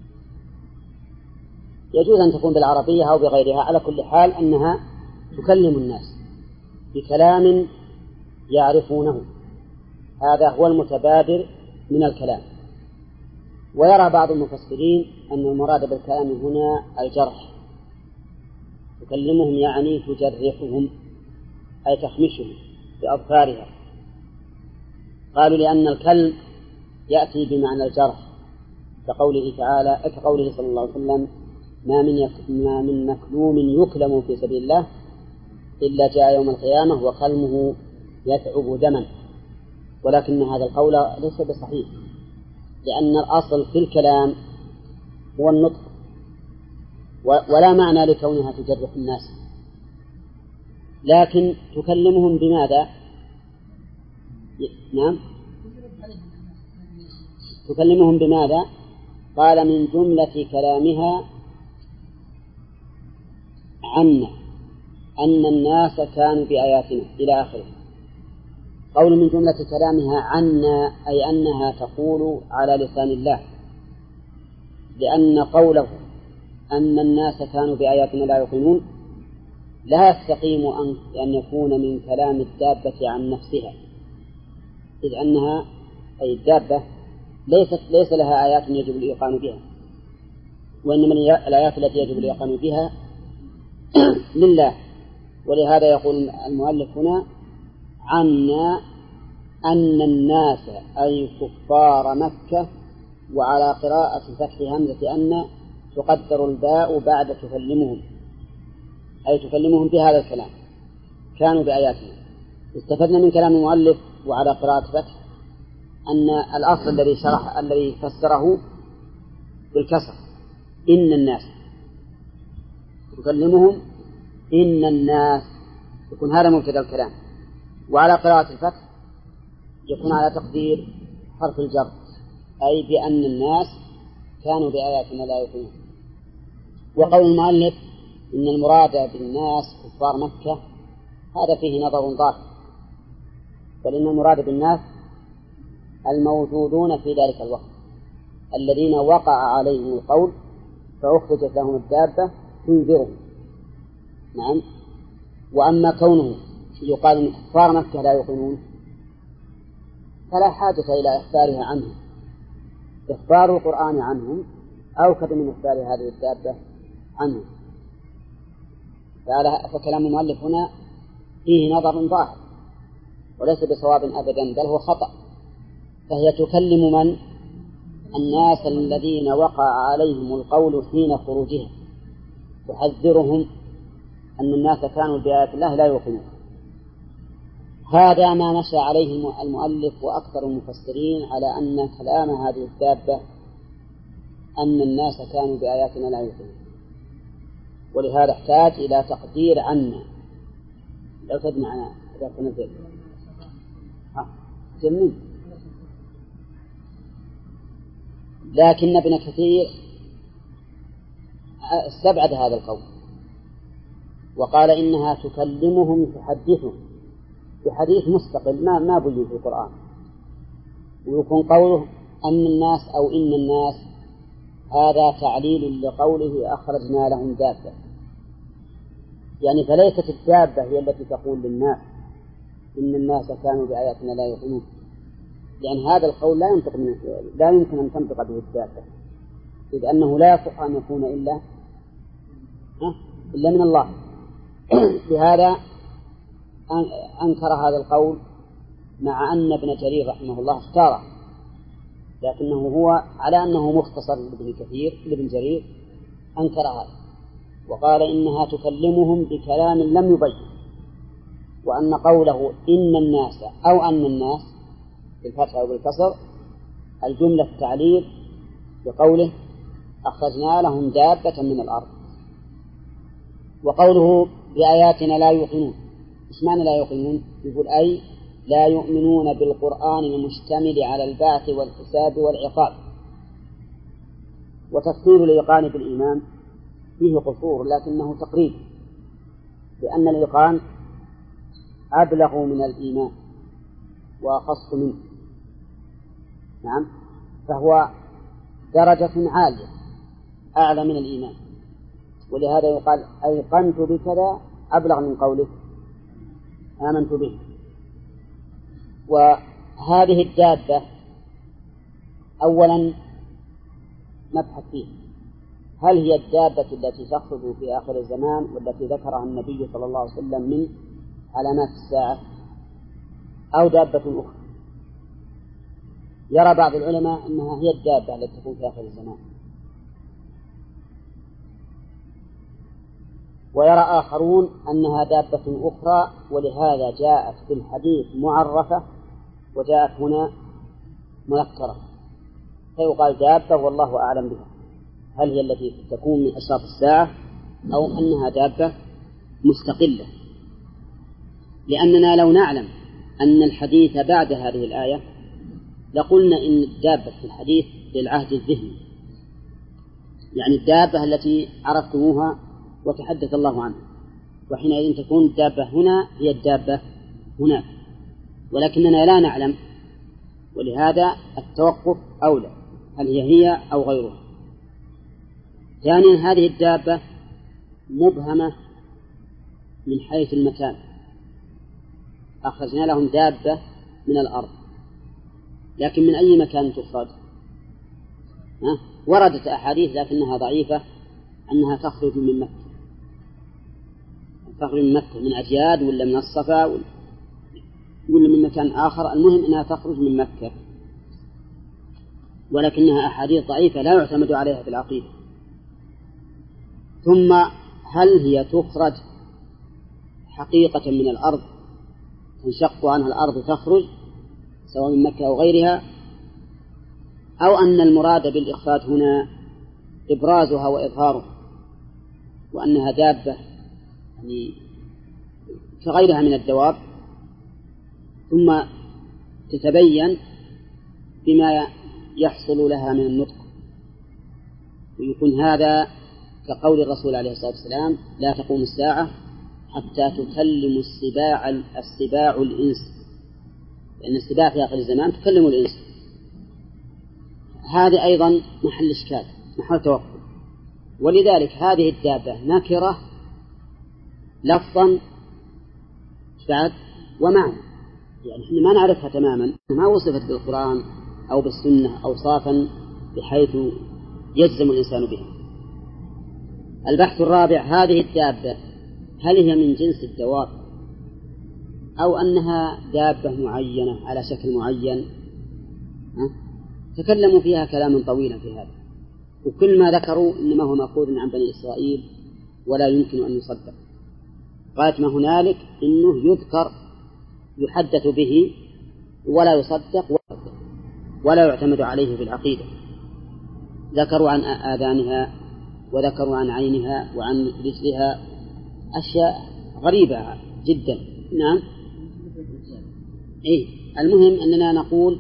يجوز أن تكون بالعربية أو بغيرها، على كل حال أنها تكلم الناس بكلام يعرفونه، هذا هو المتبادر من الكلام. ويرى بعض المفسرين أن المراد بالكلام هنا الجرح، تكلمهم يعني تجرحهم، أي تخمشهم بأظفارها. قالوا لأن الكلم يأتي بمعنى الجرح، كقوله تعالى، كقوله صلى الله عليه وسلم: ما من مكلوم يكلم في سبيل الله إلا جاء يوم القيامة وكلمه يتعب دما. ولكن هذا القول ليس بصحيح، لأن الأصل في الكلام هو النطق، ولا معنى لكونها تجرح الناس. لكن تكلمهم بماذا؟ نعم، تكلمهم بماذا؟ قال من جملة كلامها عنا أن الناس كانوا بآياتنا إلى آخره. قول من جملة كلامها عنا أي أنها تقول على لسان الله، لأن قوله أن الناس كانوا بآياتنا لا يؤمنون لا يستقيم أن يكون من كلام الدابة عن نفسها، إذ أنها أي الدابة ليس لها آيات يجب الإيقان بها، وإنما الآيات التي يجب الإيقان بها لله. ولهذا يقول المؤلف هنا عنا أن الناس أي كفار مكة، وعلى قراءة فتح همزة أن تقدر الباء بعد تكلمهم، أي تكلمهم بهذا الكلام كانوا بآياتنا. استفدنا من كلام المؤلف وعلى قراءة فتح أن الأصل الذي فسره بالكسر إن الناس، تكلمهم إن الناس، يكون هذا مبتدأ الكلام. وعلى قراءة الفتح يكون على تقدير حرف الجر، أي بأن الناس كانوا بآياتنا لا يؤمنون. وقول المؤلف إن المراد بالناس كفار مكة هذا فيه نظر ظاهر، بل إن المراد بالناس الموجودون في ذلك الوقت الذين وقع عليهم القول فأخرجت لهم الدابة تنذرهم. نعم. وأما كونه يقال إن كفار مكة لا يؤمنون فلا حاجة إلى إخبارها عنهم، إخبار القرآن عنهم أوكد من إخبار هذه الدابة عنهم. فكلام المؤلف هنا فيه نظر ظاهر وليس بصواب أبدا، بل هو خطأ. فهي تكلم من؟ الناس الذين وقع عليهم القول حين خروجها، تحذرهم أن الناس كانوا بآيات الله لا يوقنون. هذا ما مشى عليه المؤلف وأكثر المفسرين، على أن كلام هذه الدابة أن الناس كانوا بآياتنا لا يوقنون، ولهذا احتاج إلى تقدير عنا. لو تدمعنا إذا تنزل جميل. لكن ابن كثير استبعد هذا القول وقال إنها تكلمهم تحدثهم بحديث مستقل ما بين في القرآن. ويكون قوله أن الناس أو إن الناس هذا تعليل لقوله أخرجنا لهم دابة، يعني فليست الدابة هي التي تقول للناس إن الناس كانوا بآياتنا لا يؤمنون، لأن هذا القول لا يمكن أن تنطق به الدابة، إذ أنه لا يصح أن يكون إلا من الله. لهذا أنكر هذا القول، مع أن ابن جرير رحمه الله اختاره، لكنه هو على أنه مختصر لابن جرير أنكر هذا وقال إنها تكلمهم بكلام لم يبين، وأن قوله إن الناس أو أن الناس بالفتح أو بالكسر الجملة التعليل بقوله أخرجنا لهم دابة من الأرض. وقوله بآياتنا لا يوقنون، إيش معنى لا يوقنون؟ يقول أي لا يؤمنون بالقرآن المشتمل على البعث والحساب والعقاب. وتفسير الإيقان بالإيمان فيه قصور لكنه تقريب، لأن الإيقان أبلغ من الإيمان وأخص منه، نعم، فهو درجة عالية أعلى من الإيمان، ولهذا يقال أيقنت بكذا أبلغ من قوله آمنت به. وهذه الدابة أولا نبحث فيه، هل هي الدابة التي تخرج في آخر الزمان والتي ذكرها النبي صلى الله عليه وسلم من علامات الساعة، أو دابة أخرى؟ يرى بعض العلماء أنها هي الدابة التي تكون في آخر الزمان، ويرى آخرون أنها دابة أخرى، ولهذا جاءت في الحديث معرفة وجاءت هنا منكرة، فيقال دابة والله أعلم بها، هل هي التي تكون من أشراط الساعة أو أنها دابة مستقلة. لأننا لو نعلم أن الحديث بعد هذه الآية لقلنا إن الدابة في الحديث للعهد الذهني، يعني الدابة التي عرفتموها وتحدث الله عنها، وحينئذ تكون الدابة هنا هي الدابة هناك، ولكننا لا نعلم، ولهذا التوقف أولى، هل هي أو غيرها. ثانيا هذه الدابة مبهمة من حيث المكان، أخرجنا لهم دابة من الأرض، لكن من أي مكان تخرج؟ وردت أحاديث لكنها ضعيفة أنها تخرج من مكة، تخرج من مكة، من أجياد ولا من الصفا ولا من مكان آخر، المهم أنها تخرج من مكة، ولكنها أحاديث ضعيفة لا يعتمد عليها في العقيدة. ثم هل هي تخرج حقيقة من الأرض، تنشق عنها الأرض تخرج سواء من مكة أو غيرها، أو أن المراد بالإخراج هنا إبرازها وإظهارها، وأنها دابة يعني كغيرها من الدواب، ثم تتبين بما يحصل لها من النطق، ويكون هذا كقول الرسول عليه الصلاة والسلام لا تقوم الساعة حتى تكلم السباع الإنس، لأن السباع في آخر الزمان تكلم الإنس. هذه أيضا محل إشكال، محل توقف، ولذلك هذه الدابة نكرة لفظا بعد ومعنى، يعني احنا ما نعرفها تماما، ما وصفت بالقرآن أو بالسنة أوصافا بحيث يجزم الإنسان بها. البحث الرابع هذه الدابة هل هي من جنس الدواب أو أنها دابة معينة على شكل معين؟ تكلموا فيها كلاما طويلا في هذا، وكل ما ذكروا إنما هو مأخوذ عن بني إسرائيل ولا يمكن أن يصدق. غاية ما هنالك إنه يذكر يحدث به ولا يصدق ولا يعتمد عليه في العقيدة. ذكروا عن آذانها وذكروا عن عينها وعن رجلها أشياء غريبة جدا. نعم، المهم أننا نقول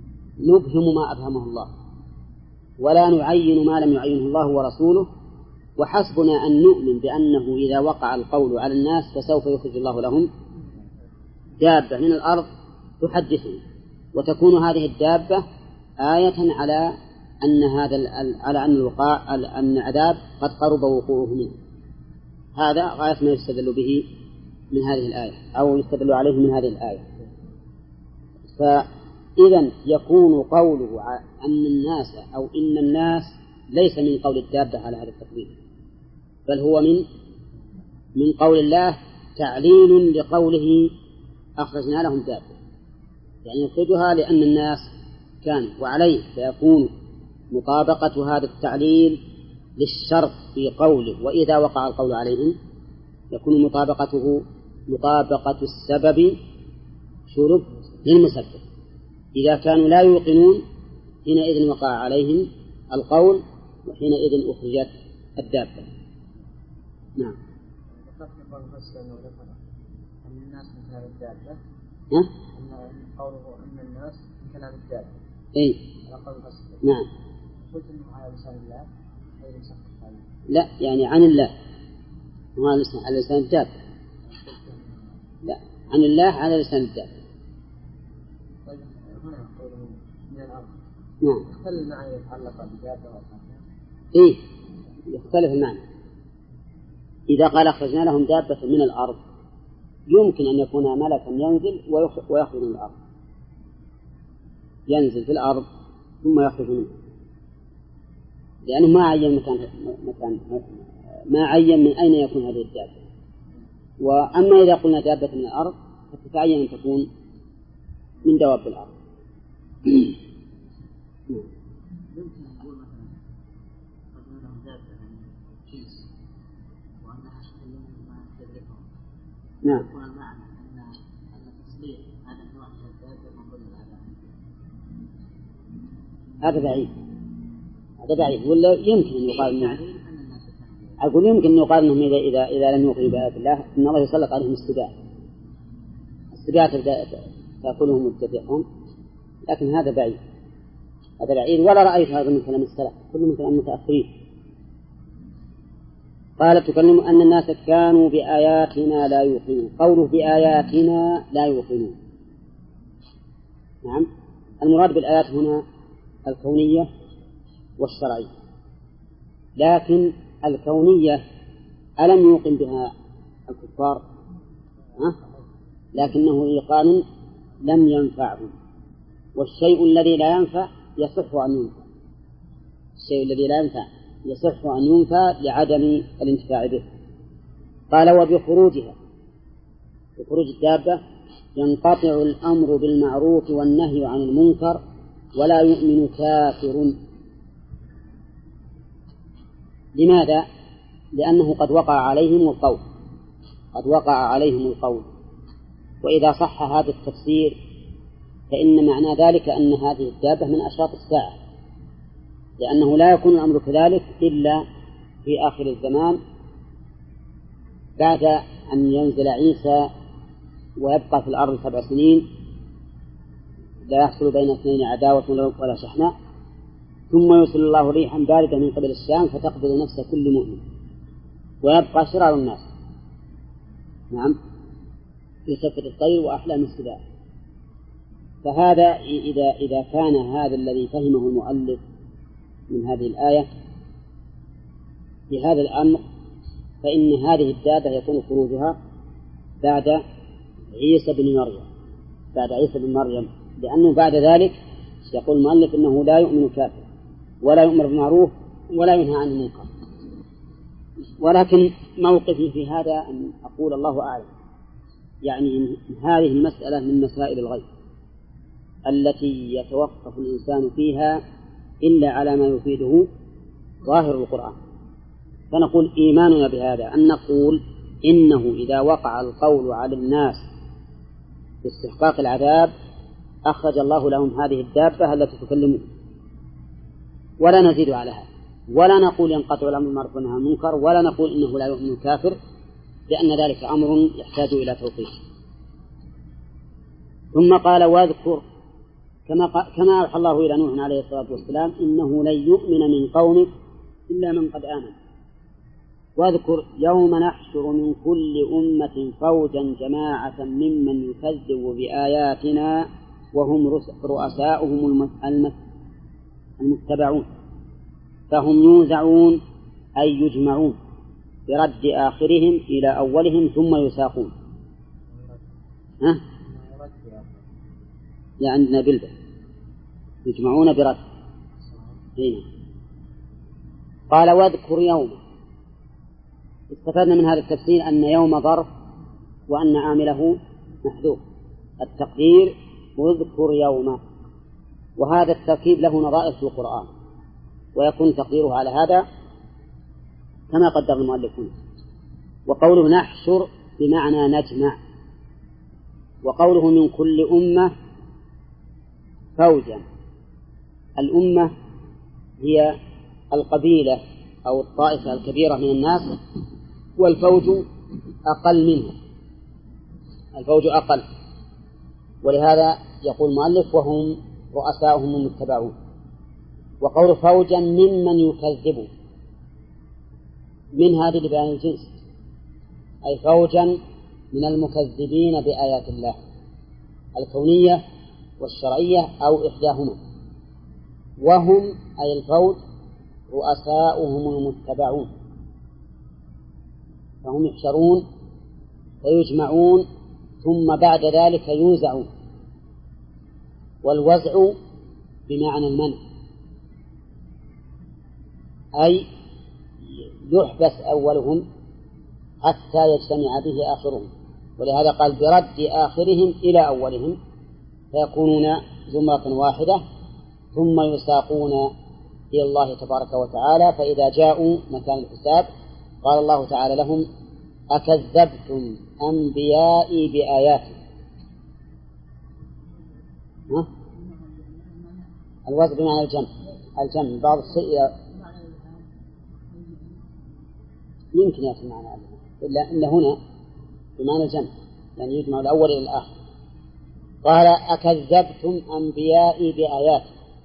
نبهم ما أبهمه الله ولا نعين ما لم يعينه الله ورسوله، وحسبنا أن نؤمن بأنه إذا وقع القول على الناس فسوف يخرج الله لهم دابة من الأرض تحدثهم، وتكون هذه الدابة آية على أن أن العذاب قد قرب وقوعه منه. هذا غاية ما يستدل به من هذه الآية، أو يستدل عليه من هذه الآية. فإذا يكون قوله أن الناس أو إن الناس ليس من قول الدابة على هذا التقدير، بل هو من قول الله تعليل لقوله أخرجنا لهم دابة، يعني يخرجها لأن الناس كانوا، وعليه فيكون مطابقة هذا التعليل للشرط في قوله وإذا وقع القول عليهم، يكون مطابقته مطابقة السبب شرب للمسبب. إذا كانوا لا يوقنون حينئذ وقع عليهم القول، وحينئذ أخرجت الدابة. نعم. أن الناس من كلام الدابة. أن قوله أن الناس من كلام الدابة. إيه. على قول الأصل. نعم. قلت إنه على لسان الله غير مسخر. لا، يعني عن الله، مو على لسان الدابة. لا، عن الله على لسان الدابة. طيب هنا قوله من الأرض. نعم. هل المعنى يتعلق بالدابة وأصحابها؟ إيه، يختلف المعنى. إذا قال أخرجنا لهم دابة من الأرض يمكن أن يكون ملكا ينزل ويخرج من الأرض، ينزل في الأرض ثم يخرج منها، لأنه ما عين مكان ما عين من أين يكون هذه الدابة. وأما إذا قلنا دابة من الأرض فتتعين أن تكون من دواب الأرض. يمكن أن نقول مثلا أخرجنا لهم دابة من جنس وأنها شكل ما تدركهم. نعم. يكون المعنى أن تصليح هذا النوع من الدابة من ضمن العذاب. هذا بعيد ولا يمكن أن يقال منه؟ أقول يمكن أن يقال منهم إذا لم يؤمنوا بآيات الله إن الله يسلط عليهم السباع تأكلهم وتتبعهم، لكن هذا بعيد ولا رأيت هذا من كلام السلف، كل من كلام المتأخرين. قال تكلم أن الناس كانوا بآياتنا لا يوقنون. قوله بآياتنا لا يوقنون، نعم، المراد بالآيات هنا الكونية والشرعية، لكن الكونية ألم يوقن بها الكفار؟ لكنه إيقان لم ينفعهم، والشيء الذي لا ينفع يصح أن ينفع، الشيء الذي لا ينفع يصح أن ينفع لعدم الانتفاع به. قال وبخروجها، بخروج الدابة ينقطع الأمر بالمعروف والنهي عن المنكر ولا يؤمن كافر. لماذا؟ لأنه قد وقع عليهم القول، وإذا صح هذا التفسير فإن معنى ذلك أن هذه الدابة من أشراط الساعة، لأنه لا يكون الأمر كذلك إلا في آخر الزمان بعد أن ينزل عيسى ويبقى في الأرض 7 سنين لا يحصل بين اثنين عداوة ولا شحناء، ثم يرسل الله ريحا باردة من قبل الشام فتقبض نفس كل مؤمن ويبقى شرار الناس، نعم، في سفر الطير وأحلام السباع. فهذا إذا كان هذا الذي فهمه المؤلف من هذه الآية في هذا الأمر، فإن هذه الدابة يكون خروجها بعد عيسى بن مريم، لأنه بعد ذلك يقول المؤلف إنه لا يؤمن كافر ولا يؤمر بالمعروف ولا ينهى عن المنكر. ولكن موقفي في هذا أن أقول الله أعلم، يعني هذه المسألة من مسائل الغيب التي يتوقف الإنسان فيها إلا على ما يفيده ظاهر القرآن. فنقول إيماننا بهذا أن نقول إنه إذا وقع القول على الناس باستحقاق العذاب أخرج الله لهم هذه الدابة التي تكلمهم، ولا نزيد على هذا، ولا نقول ينقطع الأمر بالمعروف والنهي عن المنكر، ولا نقول إنه لا يؤمن كافر، لأن ذلك أمر يحتاج إلى توقيت. ثم قال واذكر كما أوحى الله إلى نوح عليه الصلاة والسلام إنه لن يؤمن من قومك إلا من قد آمن. واذكر يوم نحشر من كل أمة فوجا جماعة ممن يكذب بآياتنا وهم رؤساؤهم المتبعون فهم يوزعون أي يجمعون برد آخرهم إلى أولهم ثم يساقون. لا عندنا بلدة يجمعون برد. هنا قال واذكر يوم. استفدنا من هذا التفسير أن يوم ظرف وأن عامله محذوف. التقدير واذكر يوم، وهذا التركيب له نظائر في القرآن ويكون تقديره على هذا كما قدر المؤلفون. وقوله نحشر بمعنى نجمع، وقوله من كل أمة فوجا. الأمة هي القبيلة أو الطائفة الكبيرة من الناس، والفوج أقل منه، الفوج أقل، ولهذا يقول المؤلف وهم رؤساؤهم المتبعون. وقول فوجا ممن يكذب، من هذه لبيان الجنس، أي فوجا من المكذبين بآيات الله الكونية والشرعية أو إحداهما، وهم أي الفوج رؤساؤهم المتبعون، فهم يحشرون ويجمعون ثم بعد ذلك يوزعون. والوزع بمعنى المنع، أي يحبس أولهم حتى يجتمع به آخرهم، ولهذا قال برد آخرهم إلى أولهم فيكونون زمرة واحدة ثم يساقون إلى الله تبارك وتعالى. فإذا جاءوا مكان الحساب قال الله تعالى لهم أكذبتم أنبيائي بآياتي. الوزن بمعنى الجمع بعض الشيء يمكن يأتي المعنى إلا هنا بمعنى الجمع، يعني يجمع الأول إلى الآخر. قال أكذبتم أنبيائي بآياتي.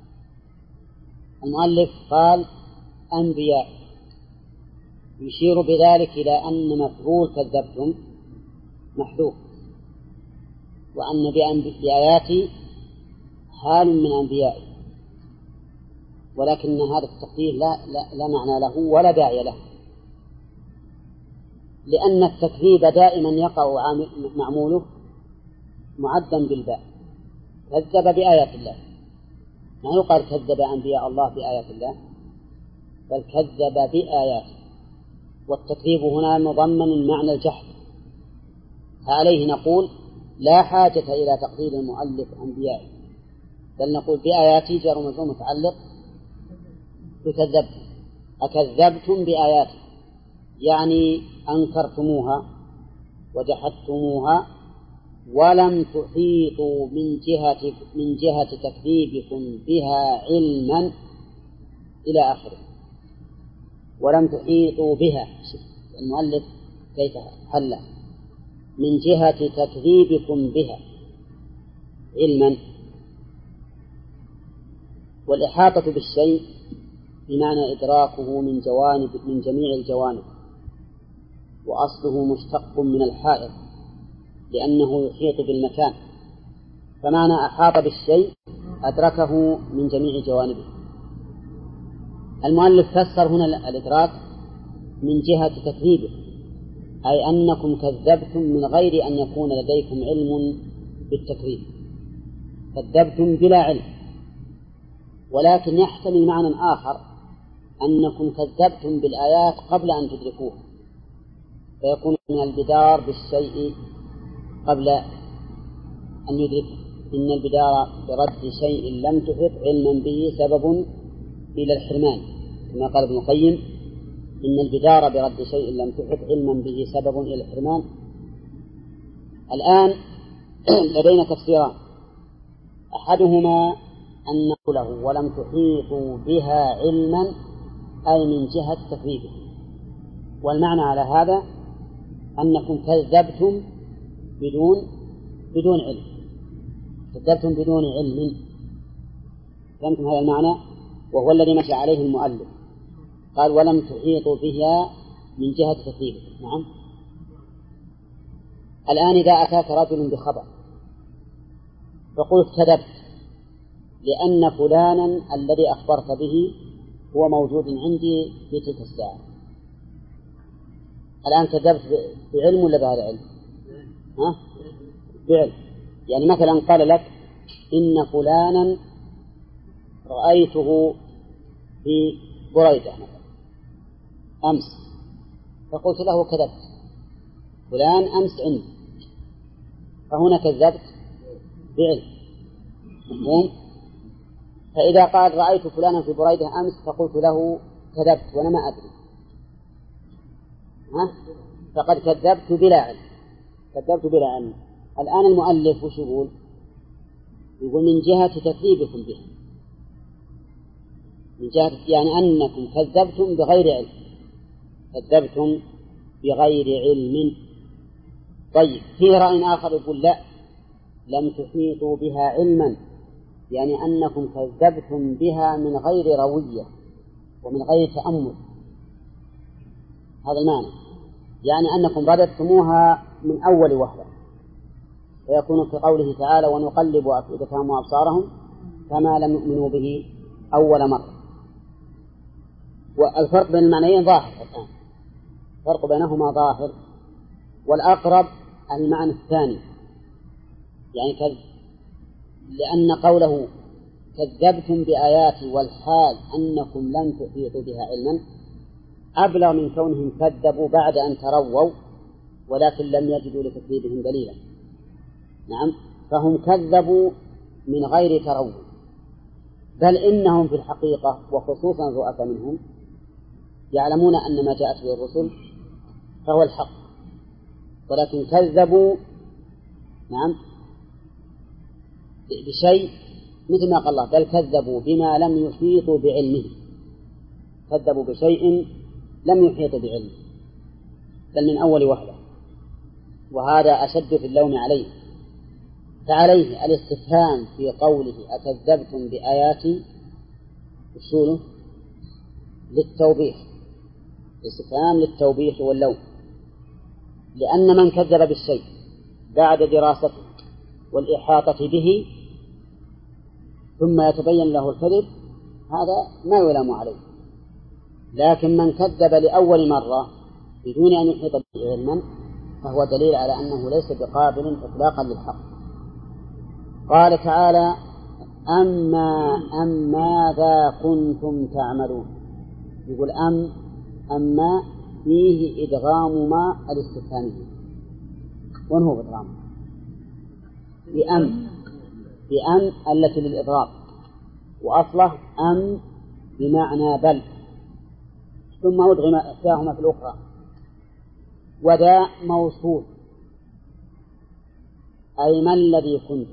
المؤلف قال أنبياء، يشير بذلك إلى أن مفعول كذبتم محذوف، وأن بآياتي حال من أنبيائي، ولكن هذا التقدير لا معنى له ولا داعي له، لأن التكذيب دائما يقع معموله معدا بالباء. كذب بآيات الله، ما يقال كذب أنبياء الله بآيات الله، بل كذب بآياته، والتكذيب هنا مضمن معنى الجحد. فعليه نقول لا حاجة إلى تقدير المؤلف أنبيائي، بل نقول بآياتي جار ومجرور متعلق بكذبتم. أكذبتم بآياتي يعني أنكرتموها وجحدتموها ولم تحيطوا من جهة تكذيبكم بها علما إلى آخره. ولم تحيطوا بها، المؤلف كيف حله، من جهة تكذيبكم بها علما. والإحاطة بالشيء بمعنى إدراكه من جميع الجوانب، وأصله مشتق من الحائط لأنه يحيط بالمكان، فمعنى أحاط بالشيء أدركه من جميع جوانبه. المؤلف فسر هنا الإدراك من جهة تكذيبه، أي أنكم كذبتم من غير أن يكون لديكم علم بالتكذيب، كذبتم بلا علم. ولكن يحتمل معنى آخر، أنكم كذبتم بالآيات قبل أن تدركوها، فيكون من البدار بالشيء قبل أن يدركه. إن البدار برد شيء لم تحط علما به سبب إلى الحرمان، كما قال ابن القيم إن البدار برد شيء لم تحط علما به سبب إلى الحرمان. الآن لدينا تفسيران، أحدهما أن له ولم تحيطوا بها علما أي من جهة تكذيبه، والمعنى على هذا أنكم كذبتم بدون علم، كذبتم بدون علم. فهمتم هذا المعنى؟ وهو الذي مشى عليه المؤلف، قال ولم تحيطوا بها من جهة تكذيبه. نعم. الآن إذا أتاك رجل بخبر فقلت كذبت لأن فلانا الذي أخبرت به هو موجود عندي في تلك الساعة، الآن كذبت بعلم ولا بغير علم؟ بعلم. يعني مثلا قال لك إن فلانا رأيته في بريدة مثلا أمس، فقلت له كذبت، فلان أمس عندي، فهنا كذبت بعلم. مفهوم؟ فإذا قال رأيت فلانا في بريدة أمس فقلت له كذبت وأنا ما أدري، فقد كذبت بلا علم، كذبت بلا علم. الآن المؤلف وش يقول؟ يقول من جهة تكذيبكم به، من جهة يعني أنكم كذبتم بغير علم، كذبتم بغير علم. طيب في رأي آخر يقول لا، لم تحيطوا بها علما، يعني أنكم كذبتم بها من غير روية ومن غير تأمل. هذا المعنى، يعني أنكم رددتموها من أول وهلة، ويكون في قوله تعالى ونقلب أفئدتهم وأبصارهم كما لم يؤمنوا به أول مرة. والفرق بين المعنيين ظاهر الآن، الفرق بينهما ظاهر، والأقرب المعنى الثاني، يعني لأن قوله كذبتم بآياتي والحال أنكم لم تحيطوا بها علما أبلغ من كونهم كذبوا بعد أن ترووا ولكن لم يجدوا لتكذيبهم دليلا. نعم، فهم كذبوا من غير تروي، بل إنهم في الحقيقة وخصوصا الرؤساء منهم يعلمون أن ما جاءت به الرسل فهو الحق، ولكن كذبوا نعم بشيء مثل ما قال الله بل كذبوا بما لم يحيطوا بعلمه، كذبوا بشيء لم يحيطوا بعلمه بل من أول وهلة، وهذا أشد في اللوم عليه. فعليه الاستفهام في قوله أكذبتم بآياتي وصوله للتوبيخ، الاستفهام للتوبيخ واللوم، لأن من كذب بالشيء بعد دراسته والإحاطة به ثم يتبين له الكذب هذا ما يلام عليه، لكن من كذب لأول مرة بدون أن يحيط به علما فهو دليل على أنه ليس بقابل إطلاقا للحق. قال تعالى أم ماذا كنتم تعملون، يقول أما فيه إدغام ما الاستفهامي، وين هو إدغام؟ بأم التي للإضراب، وأصله أم بمعنى بل، ثم أدغم إحداهما في الأخرى، وذا موصول أي ما الذي كنت،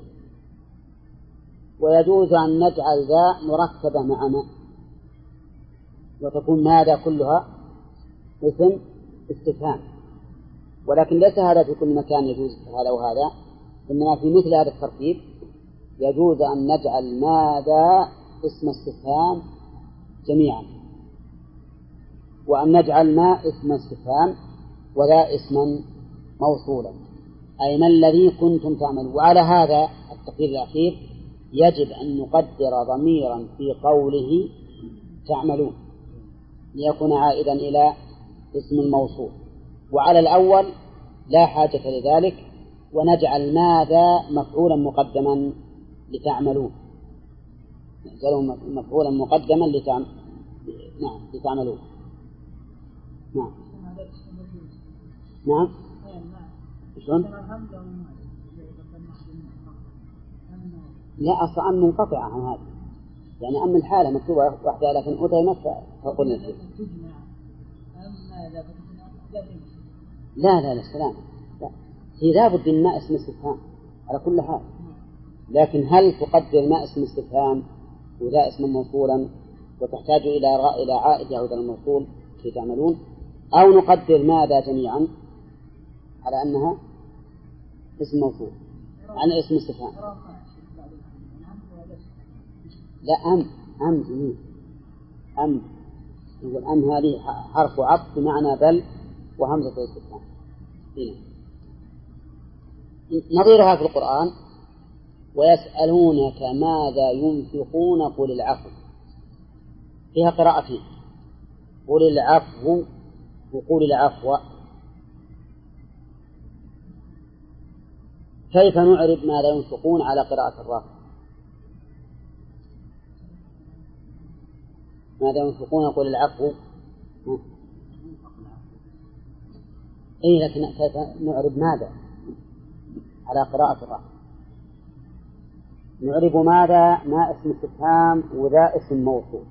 ويجوز أن نجعل ذا مركبة مع ما، وتكون ماذا كلها اسم استفهام، ولكن ليس هذا في كل مكان يجوز هذا وهذا، إنما في مثل هذا الترتيب يجوز أن نجعل ماذا اسم استفهام جميعا، وأن نجعل ما اسم استفهام وذا اسما موصولا أي ما الذي كنتم تعملون. وعلى هذا التقدير الأخير يجب أن نقدر ضميرا في قوله تعملون ليكون عائدا إلى اسم الموصول، وعلى الأول لا حاجة لذلك، ونجعل ماذا مفعولا مقدما لتعملون، نجعله مفعولا مقدما لتعملون. نعم نعم شلون؟ لا أصلا أم منقطعة عن هذا، يعني أم الحالة مكتوبة واحدة لكن أتيمت فقلنا فيه. لا السلام لا، هي لابد من ما اسم استفهام على كل حال، لكن هل تقدر ما اسم استفهام وذا اسم موصولا وتحتاج إلى عائد يعود إلى الموصول في تعملون، أو نقدر ماذا جميعا على أنها اسم موصول عن اسم استفهام؟ لا أم جميل، أم يقول أن هذه حرف عطف بمعنى بل وهمزة الاستفهام. نظيرها في القرآن ويسألونك ماذا ينفقون قل العفو، فيها قراءتين، قل العفو وقل العفو. كيف نعرب ماذا ينفقون على قراءة الراء؟ ماذا ينفقون قل العفو. لكن كيف نعرب ماذا على قراءة الراء؟ نعرب ماذا ما اسم استفهام وذا اسم موصول،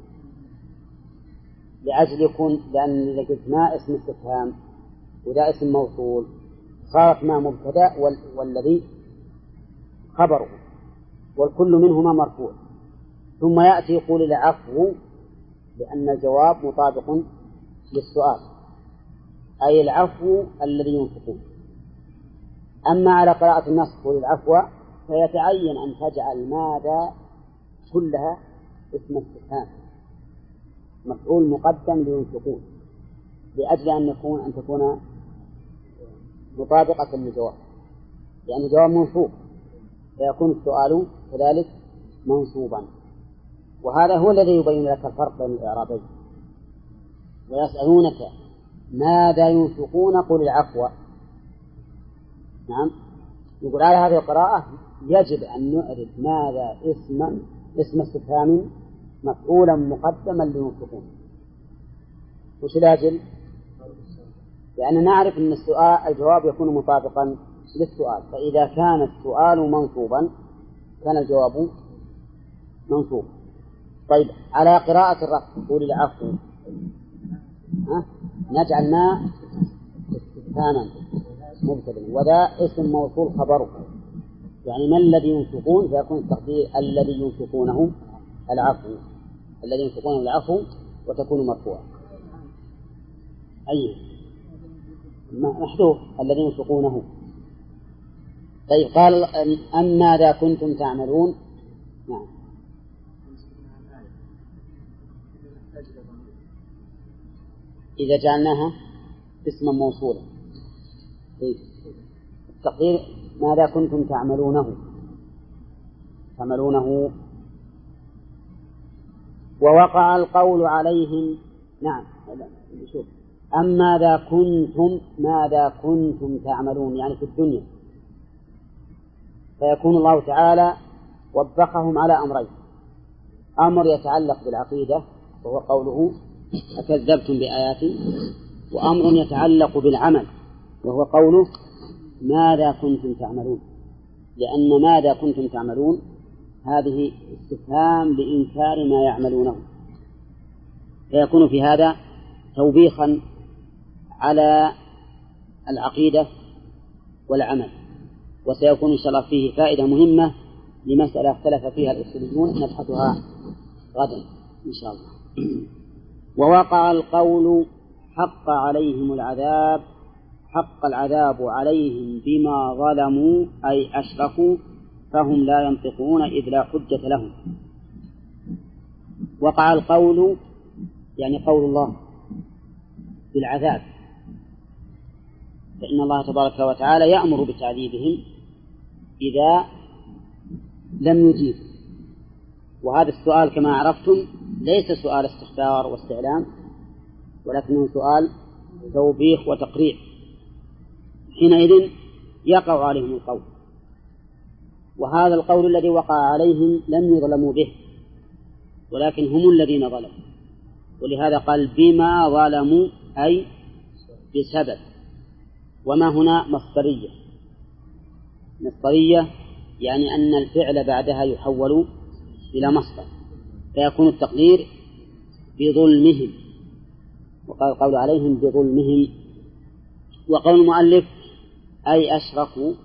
لأجل يكون، لأن إذا قلت ما اسم استفهام وذا اسم موصول صارت ما مبتدأ والذي خبره والكل منهما مرفوع، ثم يأتي يقول العفو لأن الجواب مطابق للسؤال، أي العفو الذي ينفقون. أما على قراءة النص قول العفو فيتعين أن تجعل ماذا كلها اسم استفهام مفعول مقدم لينفقون، لأجل أن تكون مطابقة للجواب، لأن الجواب منصوب فيكون السؤال كذلك منصوبا. وهذا هو الذي يبين لك الفرق بين الإعرابين. ويسألونك ماذا ينفقون قل العفو. نعم، يقول على هذه القراءة يجب أن نعرف ماذا اسم استفهام مفعولا مقدما لينفقون. وش لاجل؟ لأن نعرف أن الجواب يكون مطابقا للسؤال، فإذا كان السؤال منصوبا كان الجواب منصوب. طيب على قراءة الرفع قول العفو نجعل ما استفهاما مبتدأ وذا اسم موصول خبره، يعني ما الذي ينفقون فيكون التقدير الذي ينفقونه العفو، الذي ينفقونه العفو وتكون مرفوعة. أي محذوف الذي ينفقونه. طيب قال أم ماذا كنتم تعملون. نعم إذا جعلناها اسما موصولا التقدير ماذا كنتم تعملونه ووقع القول عليهم. نعم شوف أم ماذا كنتم تعملون يعني في الدنيا، فيكون الله تعالى وبخهم على أمرين: أمر يتعلق بالعقيدة وهو قوله أكذبتم بآياتي، وأمر يتعلق بالعمل وهو قوله ماذا كنتم تعملون. لأن ماذا كنتم تعملون هذه استفهام لإنكار ما يعملونه، فيكون في هذا توبيخا على العقيدة والعمل. وسيكون إن شاء الله فيه فائدة مهمة لمسألة اختلف فيها الأصوليون نبحثها غدا إن شاء الله. ووقع القول حق العذاب عليهم بما ظلموا أي أشركوا فهم لا ينطقون إذ لا حجة لهم. وقع القول يعني قول الله بالعذاب، فإن الله تبارك وتعالى يأمر بتعذيبهم إذا لم يجيب. وهذا السؤال كما عرفتم ليس سؤال استخبار واستعلام، ولكنه سؤال توبيخ وتقريع. حينئذ يقع عليهم القول، وهذا القول الذي وقع عليهم لم يظلموا به ولكن هم الذين ظلموا، ولهذا قال بما ظلموا أي بسبب. وما هنا مصدرية يعني أن الفعل بعدها يحول إلى مصدر، فيكون التقدير بظلمهم، وقال قول عليهم بظلمهم. وقول المؤلف أي أشركوا،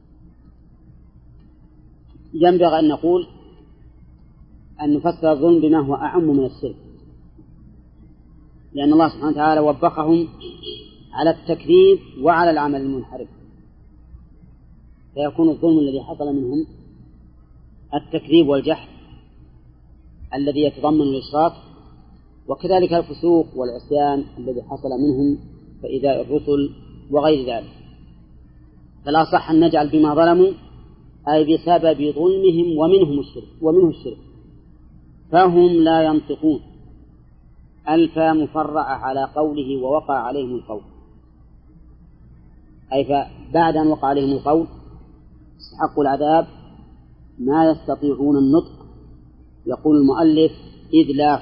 ينبغي أن نقول أن نفسر الظلم بما هو أعم من الشرك، لأن الله سبحانه وتعالى وبخهم على التكذيب وعلى العمل المنحرف، فيكون الظلم الذي حصل منهم التكذيب والجحد الذي يتضمن الإشراك وكذلك الفسوق والعصيان الذي حصل منهم فإيذاء الرسل وغير ذلك. فلا صح أن نجعل بما ظلموا أي بسبب ظلمهم ومنه الشرك فهم لا ينطقون. الفا مفرعة على قوله ووقع عليهم القول، أي فبعد أن وقع عليهم القول استحقوا العذاب ما يستطيعون النطق. يقول المؤلف إذ لا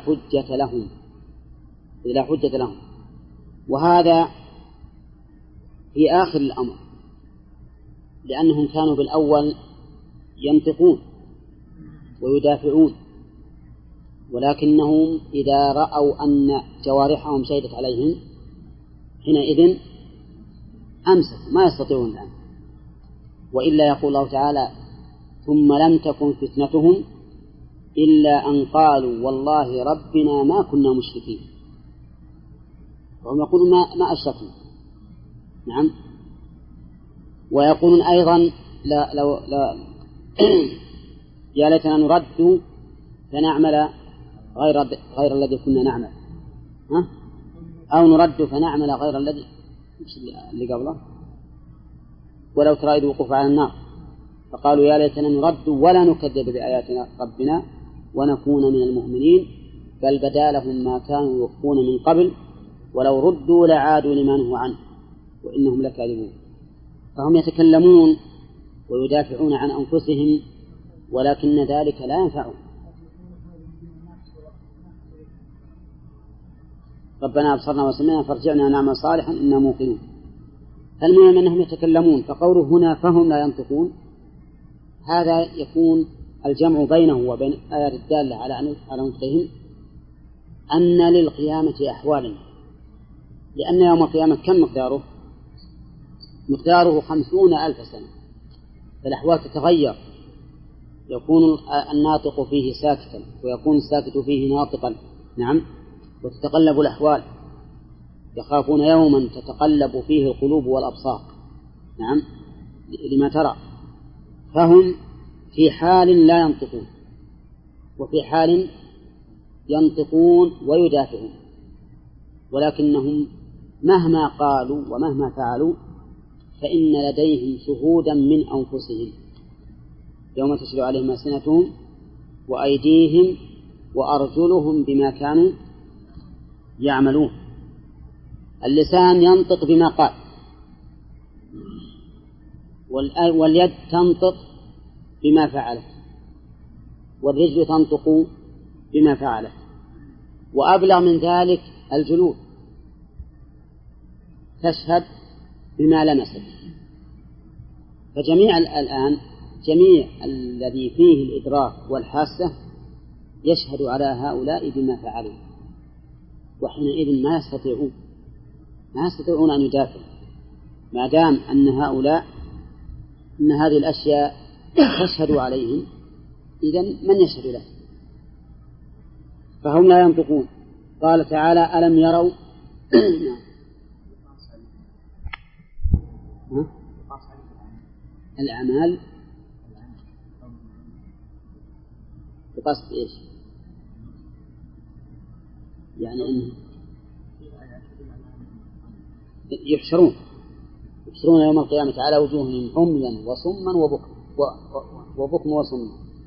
حجة لهم، وهذا في آخر الأمر، لأنهم كانوا بالأول ينطقون ويدافعون، ولكنهم إذا رأوا أن جوارحهم شهدت عليهم حينئذ أمسكوا ما يستطيعون الآن. وإلا يقول الله تعالى ثم لم تكن فتنتهم إلا أن قالوا والله ربنا ما كنا مشركين، وهم يقولون ما أشركنا. نعم. ويقولون أيضا لا يا ليتنا نرد فنعمل غير الذي كنا نعمل، أو نرد فنعمل غير الذي اللي قبله. ولو ترى إذ وقوف على النار فقالوا يا ليتنا نرد ولا نكذب بآيات ربنا ونكون من المؤمنين بل بدا لهم ما كانوا يخفون من قبل ولو ردوا لعادوا لما نهوا عنه وإنهم لكاذبون. فهم يتكلمون ويدافعون عن أنفسهم ولكن ذلك لا ينفعهم. ربنا أبصرنا وسمعنا فارجعنا نعمل صالحا إنا موقنون. المهم أنهم يتكلمون، فقوله هنا فهم لا ينطقون هذا يكون الجمع بينه وبين آيات الدالة على نطقهم أن للقيامة أحوالا، لأن يوم القيامة كم مقداره 50,000 سنة، فالأحوال تتغير، يكون الناطق فيه ساكتا ويكون الساكت فيه ناطقا. نعم. وتتقلب الأحوال، يخافون يوما تتقلب فيه القلوب والأبصار. نعم. لما ترى. فهم في حال لا ينطقون وفي حال ينطقون ويدافعون، ولكنهم مهما قالوا ومهما فعلوا فإن لديهم شهودا من أنفسهم يوم تشهد عليهم ألسنتهم وأيديهم وأرجلهم بما كانوا يعملون. اللسان ينطق بما قال، واليد تنطق بما فعلت، والرجل تنطق بما فعلت، وأبلغ من ذلك الجلود تشهد بما لمست. فجميع الآن جميع الذي فيه الإدراك والحاسة يشهد على هؤلاء بما فعلوا، وحينئذ ما يستطيعون أن يدافعوا ما دام أن هؤلاء أن هذه الأشياء تشهد عليهم، إذن من يشهد له؟ فهم لا ينطقون. قال تعالى ألم يروا الأعمال بقصد إيش؟ يعني أنه يحشرون يوم القيامة على وجوههم عميا وصما وبكما وصما.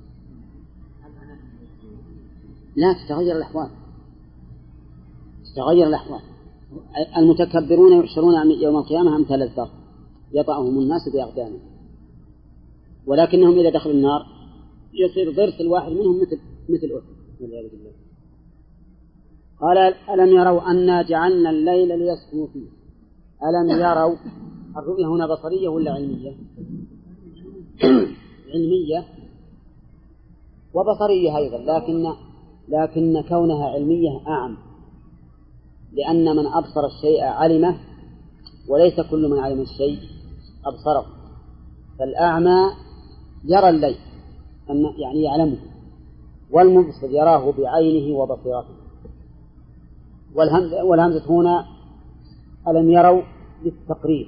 لا تتغير الأحوال. المتكبرون يحشرون يوم القيامة أمثال الذر يطأهم الناس بأقدامهم، ولكنهم إذا دخلوا النار يصير ضرس الواحد منهم مثل أحد والعياذ بالله. قال ألم يروا أنا جعلنا الليل ليسكنوا فيه. ألم يروا، الرؤية هنا بصرية ولا علمية؟ علمية وبصرية أيضا، لكن كونها علمية أعم، لأن من أبصر الشيء علمه وليس كل من علم الشيء أبصره. فالأعمى يرى الليل يعني يعلمه، والمبصر يراه بعينه وبصيرته. والهمزة هنا ألم يروا للتقرير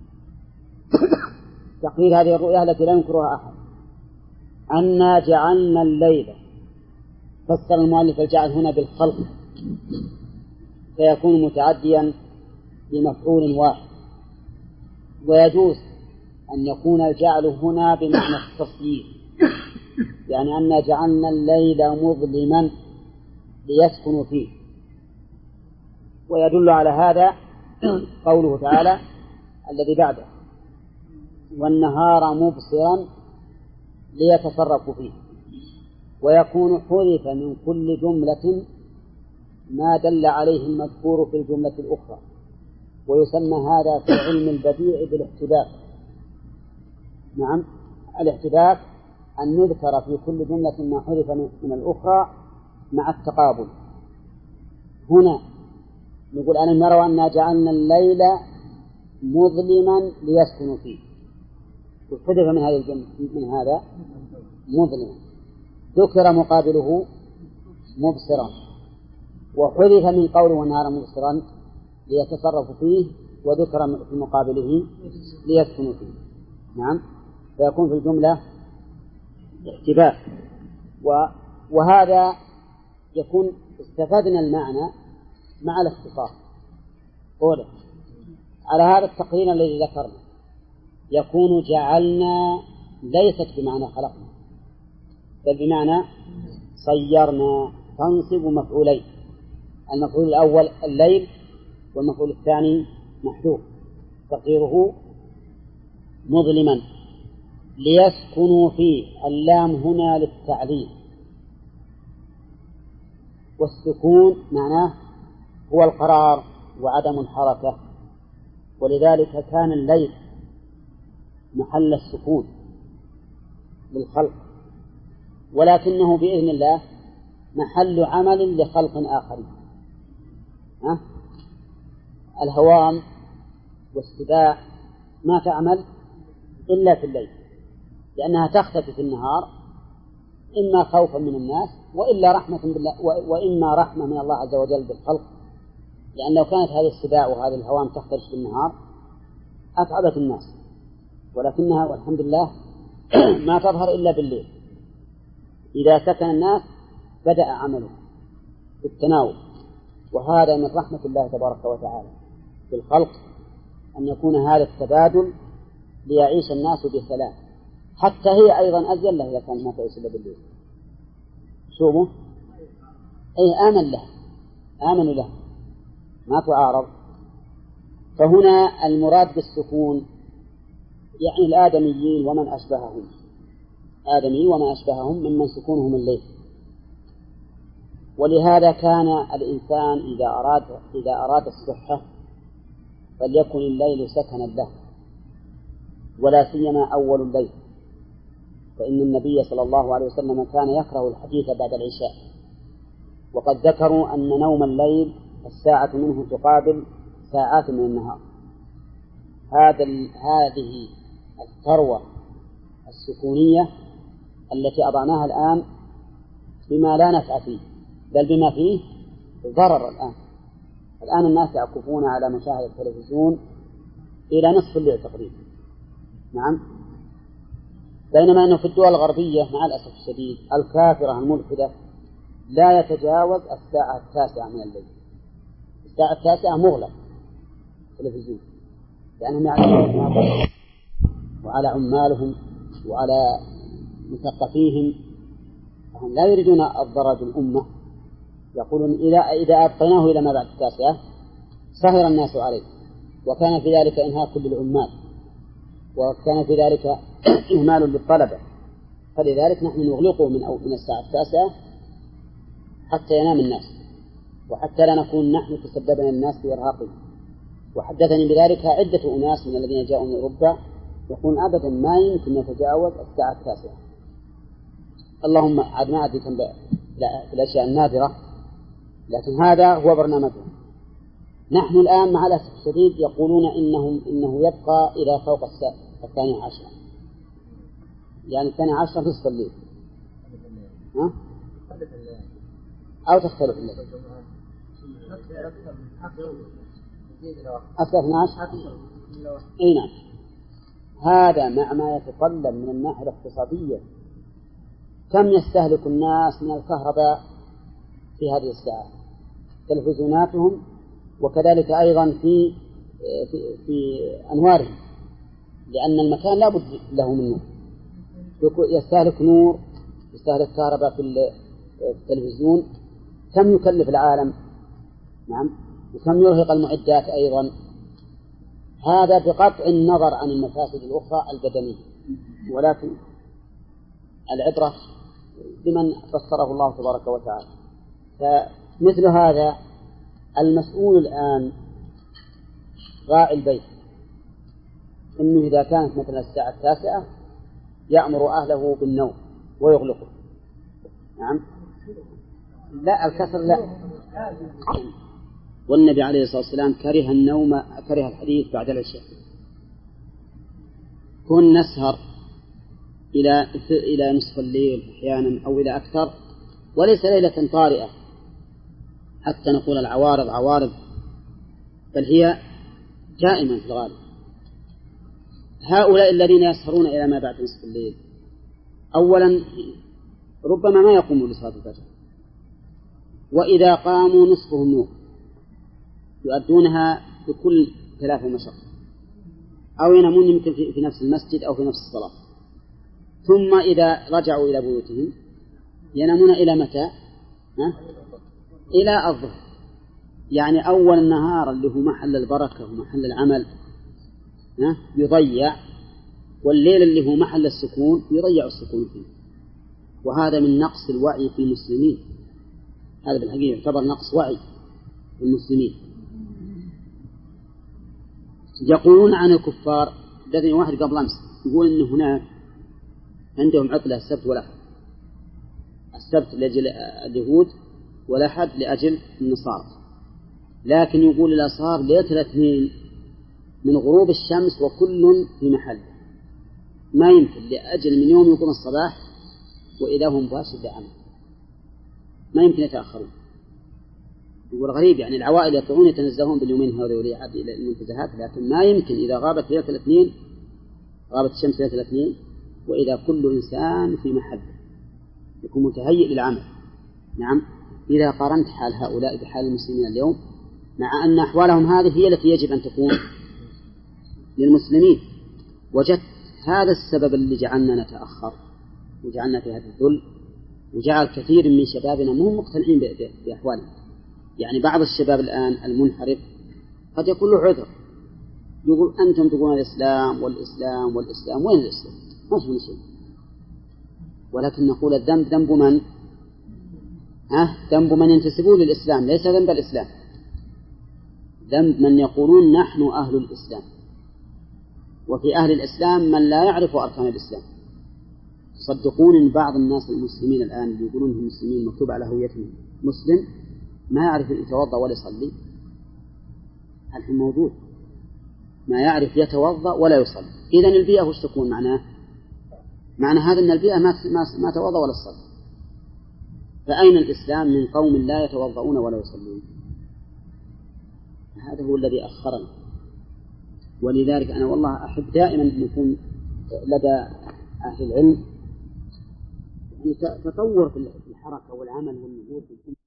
تقرير هذه الرؤية التي لا ينكرها أحد. أنا جعلنا الليل، فسر المؤلف الجعل هنا بالخلق فيكون متعديا بمفعول واحد. ويجوز أن يكون الجعل هنا بمعنى التصيير، يعني أن جعلنا الليل مظلما ليسكنوا فيه. ويدل على هذا قوله تعالى الذي بعده والنهار مبصرا ليتصرفوا فيه. ويكون حذف من كل جملة ما دل عليه المذكور في الجملة الأخرى، ويسمى هذا في علم البديع بالاحتباك. نعم، الاحتباك أن يذكر في كل جملة ما حذف من الأخرى مع التقابل. هنا نقول ألم يروا أنا جعلنا الليل مظلما ليسكنوا فيه، وحذف من هذا من هذا مظلما، ذكر مقابله مبصرا، وحذف من قوله والنهار مبصرا ليتصرفوا فيه، وذكر في مقابله ليسكنوا فيه. نعم، فيكون في الجملة احتباك. وهذا يكون استفدنا المعنى مع الاختصار. قوله على هذا التقرير الذي ذكرنا يكون جعلنا ليست بمعنى خلقنا، بل بمعنى صيرنا، تنصب مفعولين، المفعول الأول الليل، والمفعول الثاني محذوف تقديره مظلما ليسكنوا فيه. اللام هنا للتعليل، والسكون معناه هو القرار وعدم الحركة، ولذلك كان الليل محل السكون للخلق، ولكنه بإذن الله محل عمل لخلق آخرين. الهوام والسباع ما تعمل إلا في الليل، لأنها تختفي في النهار إما خوفا من الناس وإلا رحمة بالله، وإما رحمة من الله عز وجل بالخلق، لأن لو كانت هذه السباع وهذه الهوام تختفي في النهار أتعبت الناس، ولكنها والحمد لله ما تظهر إلا بالليل. إذا سكن الناس بدأ عمله بالتناول، وهذا من رحمة الله تبارك وتعالى بالخلق أن يكون هذا التبادل ليعيش الناس بسلام. حتى هي أيضا أزين له إذا كان ما تعيش إلا بالليل. شوفوا آمنوا له ما تعارض. فهنا المراد بالسكون يعني الآدميين ومن أشبههم، آدمي وما أشبههم ممن سكونهم الليل. ولهذا كان الإنسان إذا أراد الصحة فليكن الليل سكنا له، ولا سيما أول الليل، فإن النبي صلى الله عليه وسلم كان يكره الحديث بعد العشاء. وقد ذكروا أن نوم الليل الساعة منه تقابل ساعات من النهار. هذه الثروة السكونية التي أضعناها الآن بما لا نفع فيه، بل بما فيه ضرر. الآن الناس يعكفون على مشاهد التلفزيون إلى نصف الليل تقريبا. نعم، بينما أنه في الدول الغربية مع الأسف الشديد الكافرة الملحدة لا يتجاوز الساعة 9 من الليل. الساعة 9 مغلق التلفزيون، لأنهم يعلمون وعلى عمالهم وعلى مثقفيهم، فهم لا يريدون الضرر بالأمة. يقولون إذا أبقيناه إلى ما بعد 9 سهر الناس عليه، وكان في ذلك إنهاك للعمال، وكان في ذلك إهمال للطلبة. فلذلك نحن نغلقه من الساعة 9 حتى ينام الناس، وحتى لا نكون نحن تسببنا الناس في إرهاقهم. وحدثني بذلك عدة أناس من الذين جاءوا من أوروبا يقول أبدا ما يمكن يتجاوز الساعة 9. اللهم عاد ما أدري كم في الأشياء النادرة، لكن هذا هو برنامجهم. نحن الآن مع الأسف الشديد يقولون إنه يبقى إلى فوق 12، يعني 12 نصف الليل، أو تختلف الليل أكثر 12. أي نعم، هذا مع ما يتطلب من الناحية الاقتصادية. كم يستهلك الناس من الكهرباء في هذه الساعة؟ تلفزيوناتهم، وكذلك أيضا في أنوارهم، لأن المكان لا بد له من نور، يستهلك نور، يستهلك كهرباء في التلفزيون. كم يكلف العالم؟ نعم، وكم يرهق المعدات أيضا. هذا بقطع النظر عن المفاسد الأخرى البدنية، ولكن العبرة بمن فسره الله تبارك وتعالى. فمثل هذا المسؤول الآن راعي البيت، إنه إذا كانت مثلا الساعة 9 يأمر أهله بالنوم ويغلقه. نعم، لا الكسر لا. والنبي عليه الصلاة والسلام كره النوم، كره الحديث بعد العشاء. كن نسهر إلى نصف الليل أحيانا أو إلى أكثر، وليس ليلة طارئة حتى نقول العوارض عوارض، بل هي دائما في الغالب. هؤلاء الذين يسهرون إلى ما بعد نصف الليل أولا ربما ما يقوموا لصلاة الفجر، وإذا قاموا نصفهم نوم يؤدونها بكل كلاف ومشقة، أو ينامون يمكن في نفس المسجد أو في نفس الصلاة. ثم إذا رجعوا إلى بيوتهم ينامون إلى متى؟ إلى الظهر. يعني أول النهار اللي هو محل البركة ومحل العمل يضيع، والليل اللي هو محل السكون يضيع السكون فيه. وهذا من نقص الوعي في المسلمين، هذا بالحقيقة يعتبر نقص وعي في المسلمين. يقولون عن الكفار، الذي واحد قبل أمس يقول إن هناك عندهم عطلة السبت والأحد، السبت لأجل اليهود والأحد لأجل النصارى، لكن يقول إذا صار ليلة الاثنين من غروب الشمس وكل في محل ما يمكن لأجل من يوم يقوم الصباح وإذا هم مباشر بعمل، ما يمكن يتأخرون. يقول غريب، يعني العوائل يطلعون يتنزهون باليومين هذول وليعد إلى المنتزهات، لكن ما يمكن إذا غابت ليلة الاثنين، غابت الشمس ليلة الاثنين وإذا كل إنسان في محل يكون متهيئ للعمل. نعم، إذا قارنت حال هؤلاء بحال المسلمين اليوم، مع أن أحوالهم هذه هي التي يجب أن تكون للمسلمين، وجدت هذا السبب اللي جعلنا نتأخر وجعلنا في هذا الذل، وجعل كثير من شبابنا مو مقتنعين بأحوالهم. يعني بعض الشباب الآن المنحرف قد يكون له عذر، يقول أنتم تقولون الإسلام والإسلام والإسلام، وين الإسلام؟ ما في شيء. ولكن نقول الذنب ذنب من؟ ذنب من ينتسبون للإسلام، ليس ذنب الإسلام. ذنب من يقولون نحن أهل الإسلام، وفي أهل الإسلام من لا يعرف أركان الإسلام. صدقون إن بعض الناس المسلمين الآن اللي يقولون هم مسلمين مكتوب على هويتهم مسلم ما يعرف يتوضأ ولا يصلي. الحين موجود ما يعرف يتوضأ ولا يصلي. إذن البيئة وش تكون معناه؟ معنى هذا أن البيئة ما توضأ ولا صلي. فأين الإسلام من قوم لا يتوضؤون ولا يصلون؟ هذا هو الذي أخرنا. ولذلك أنا والله أحب دائما أن يكون لدى أهل العلم يعني تطور في الحركة والعمل والنهوض.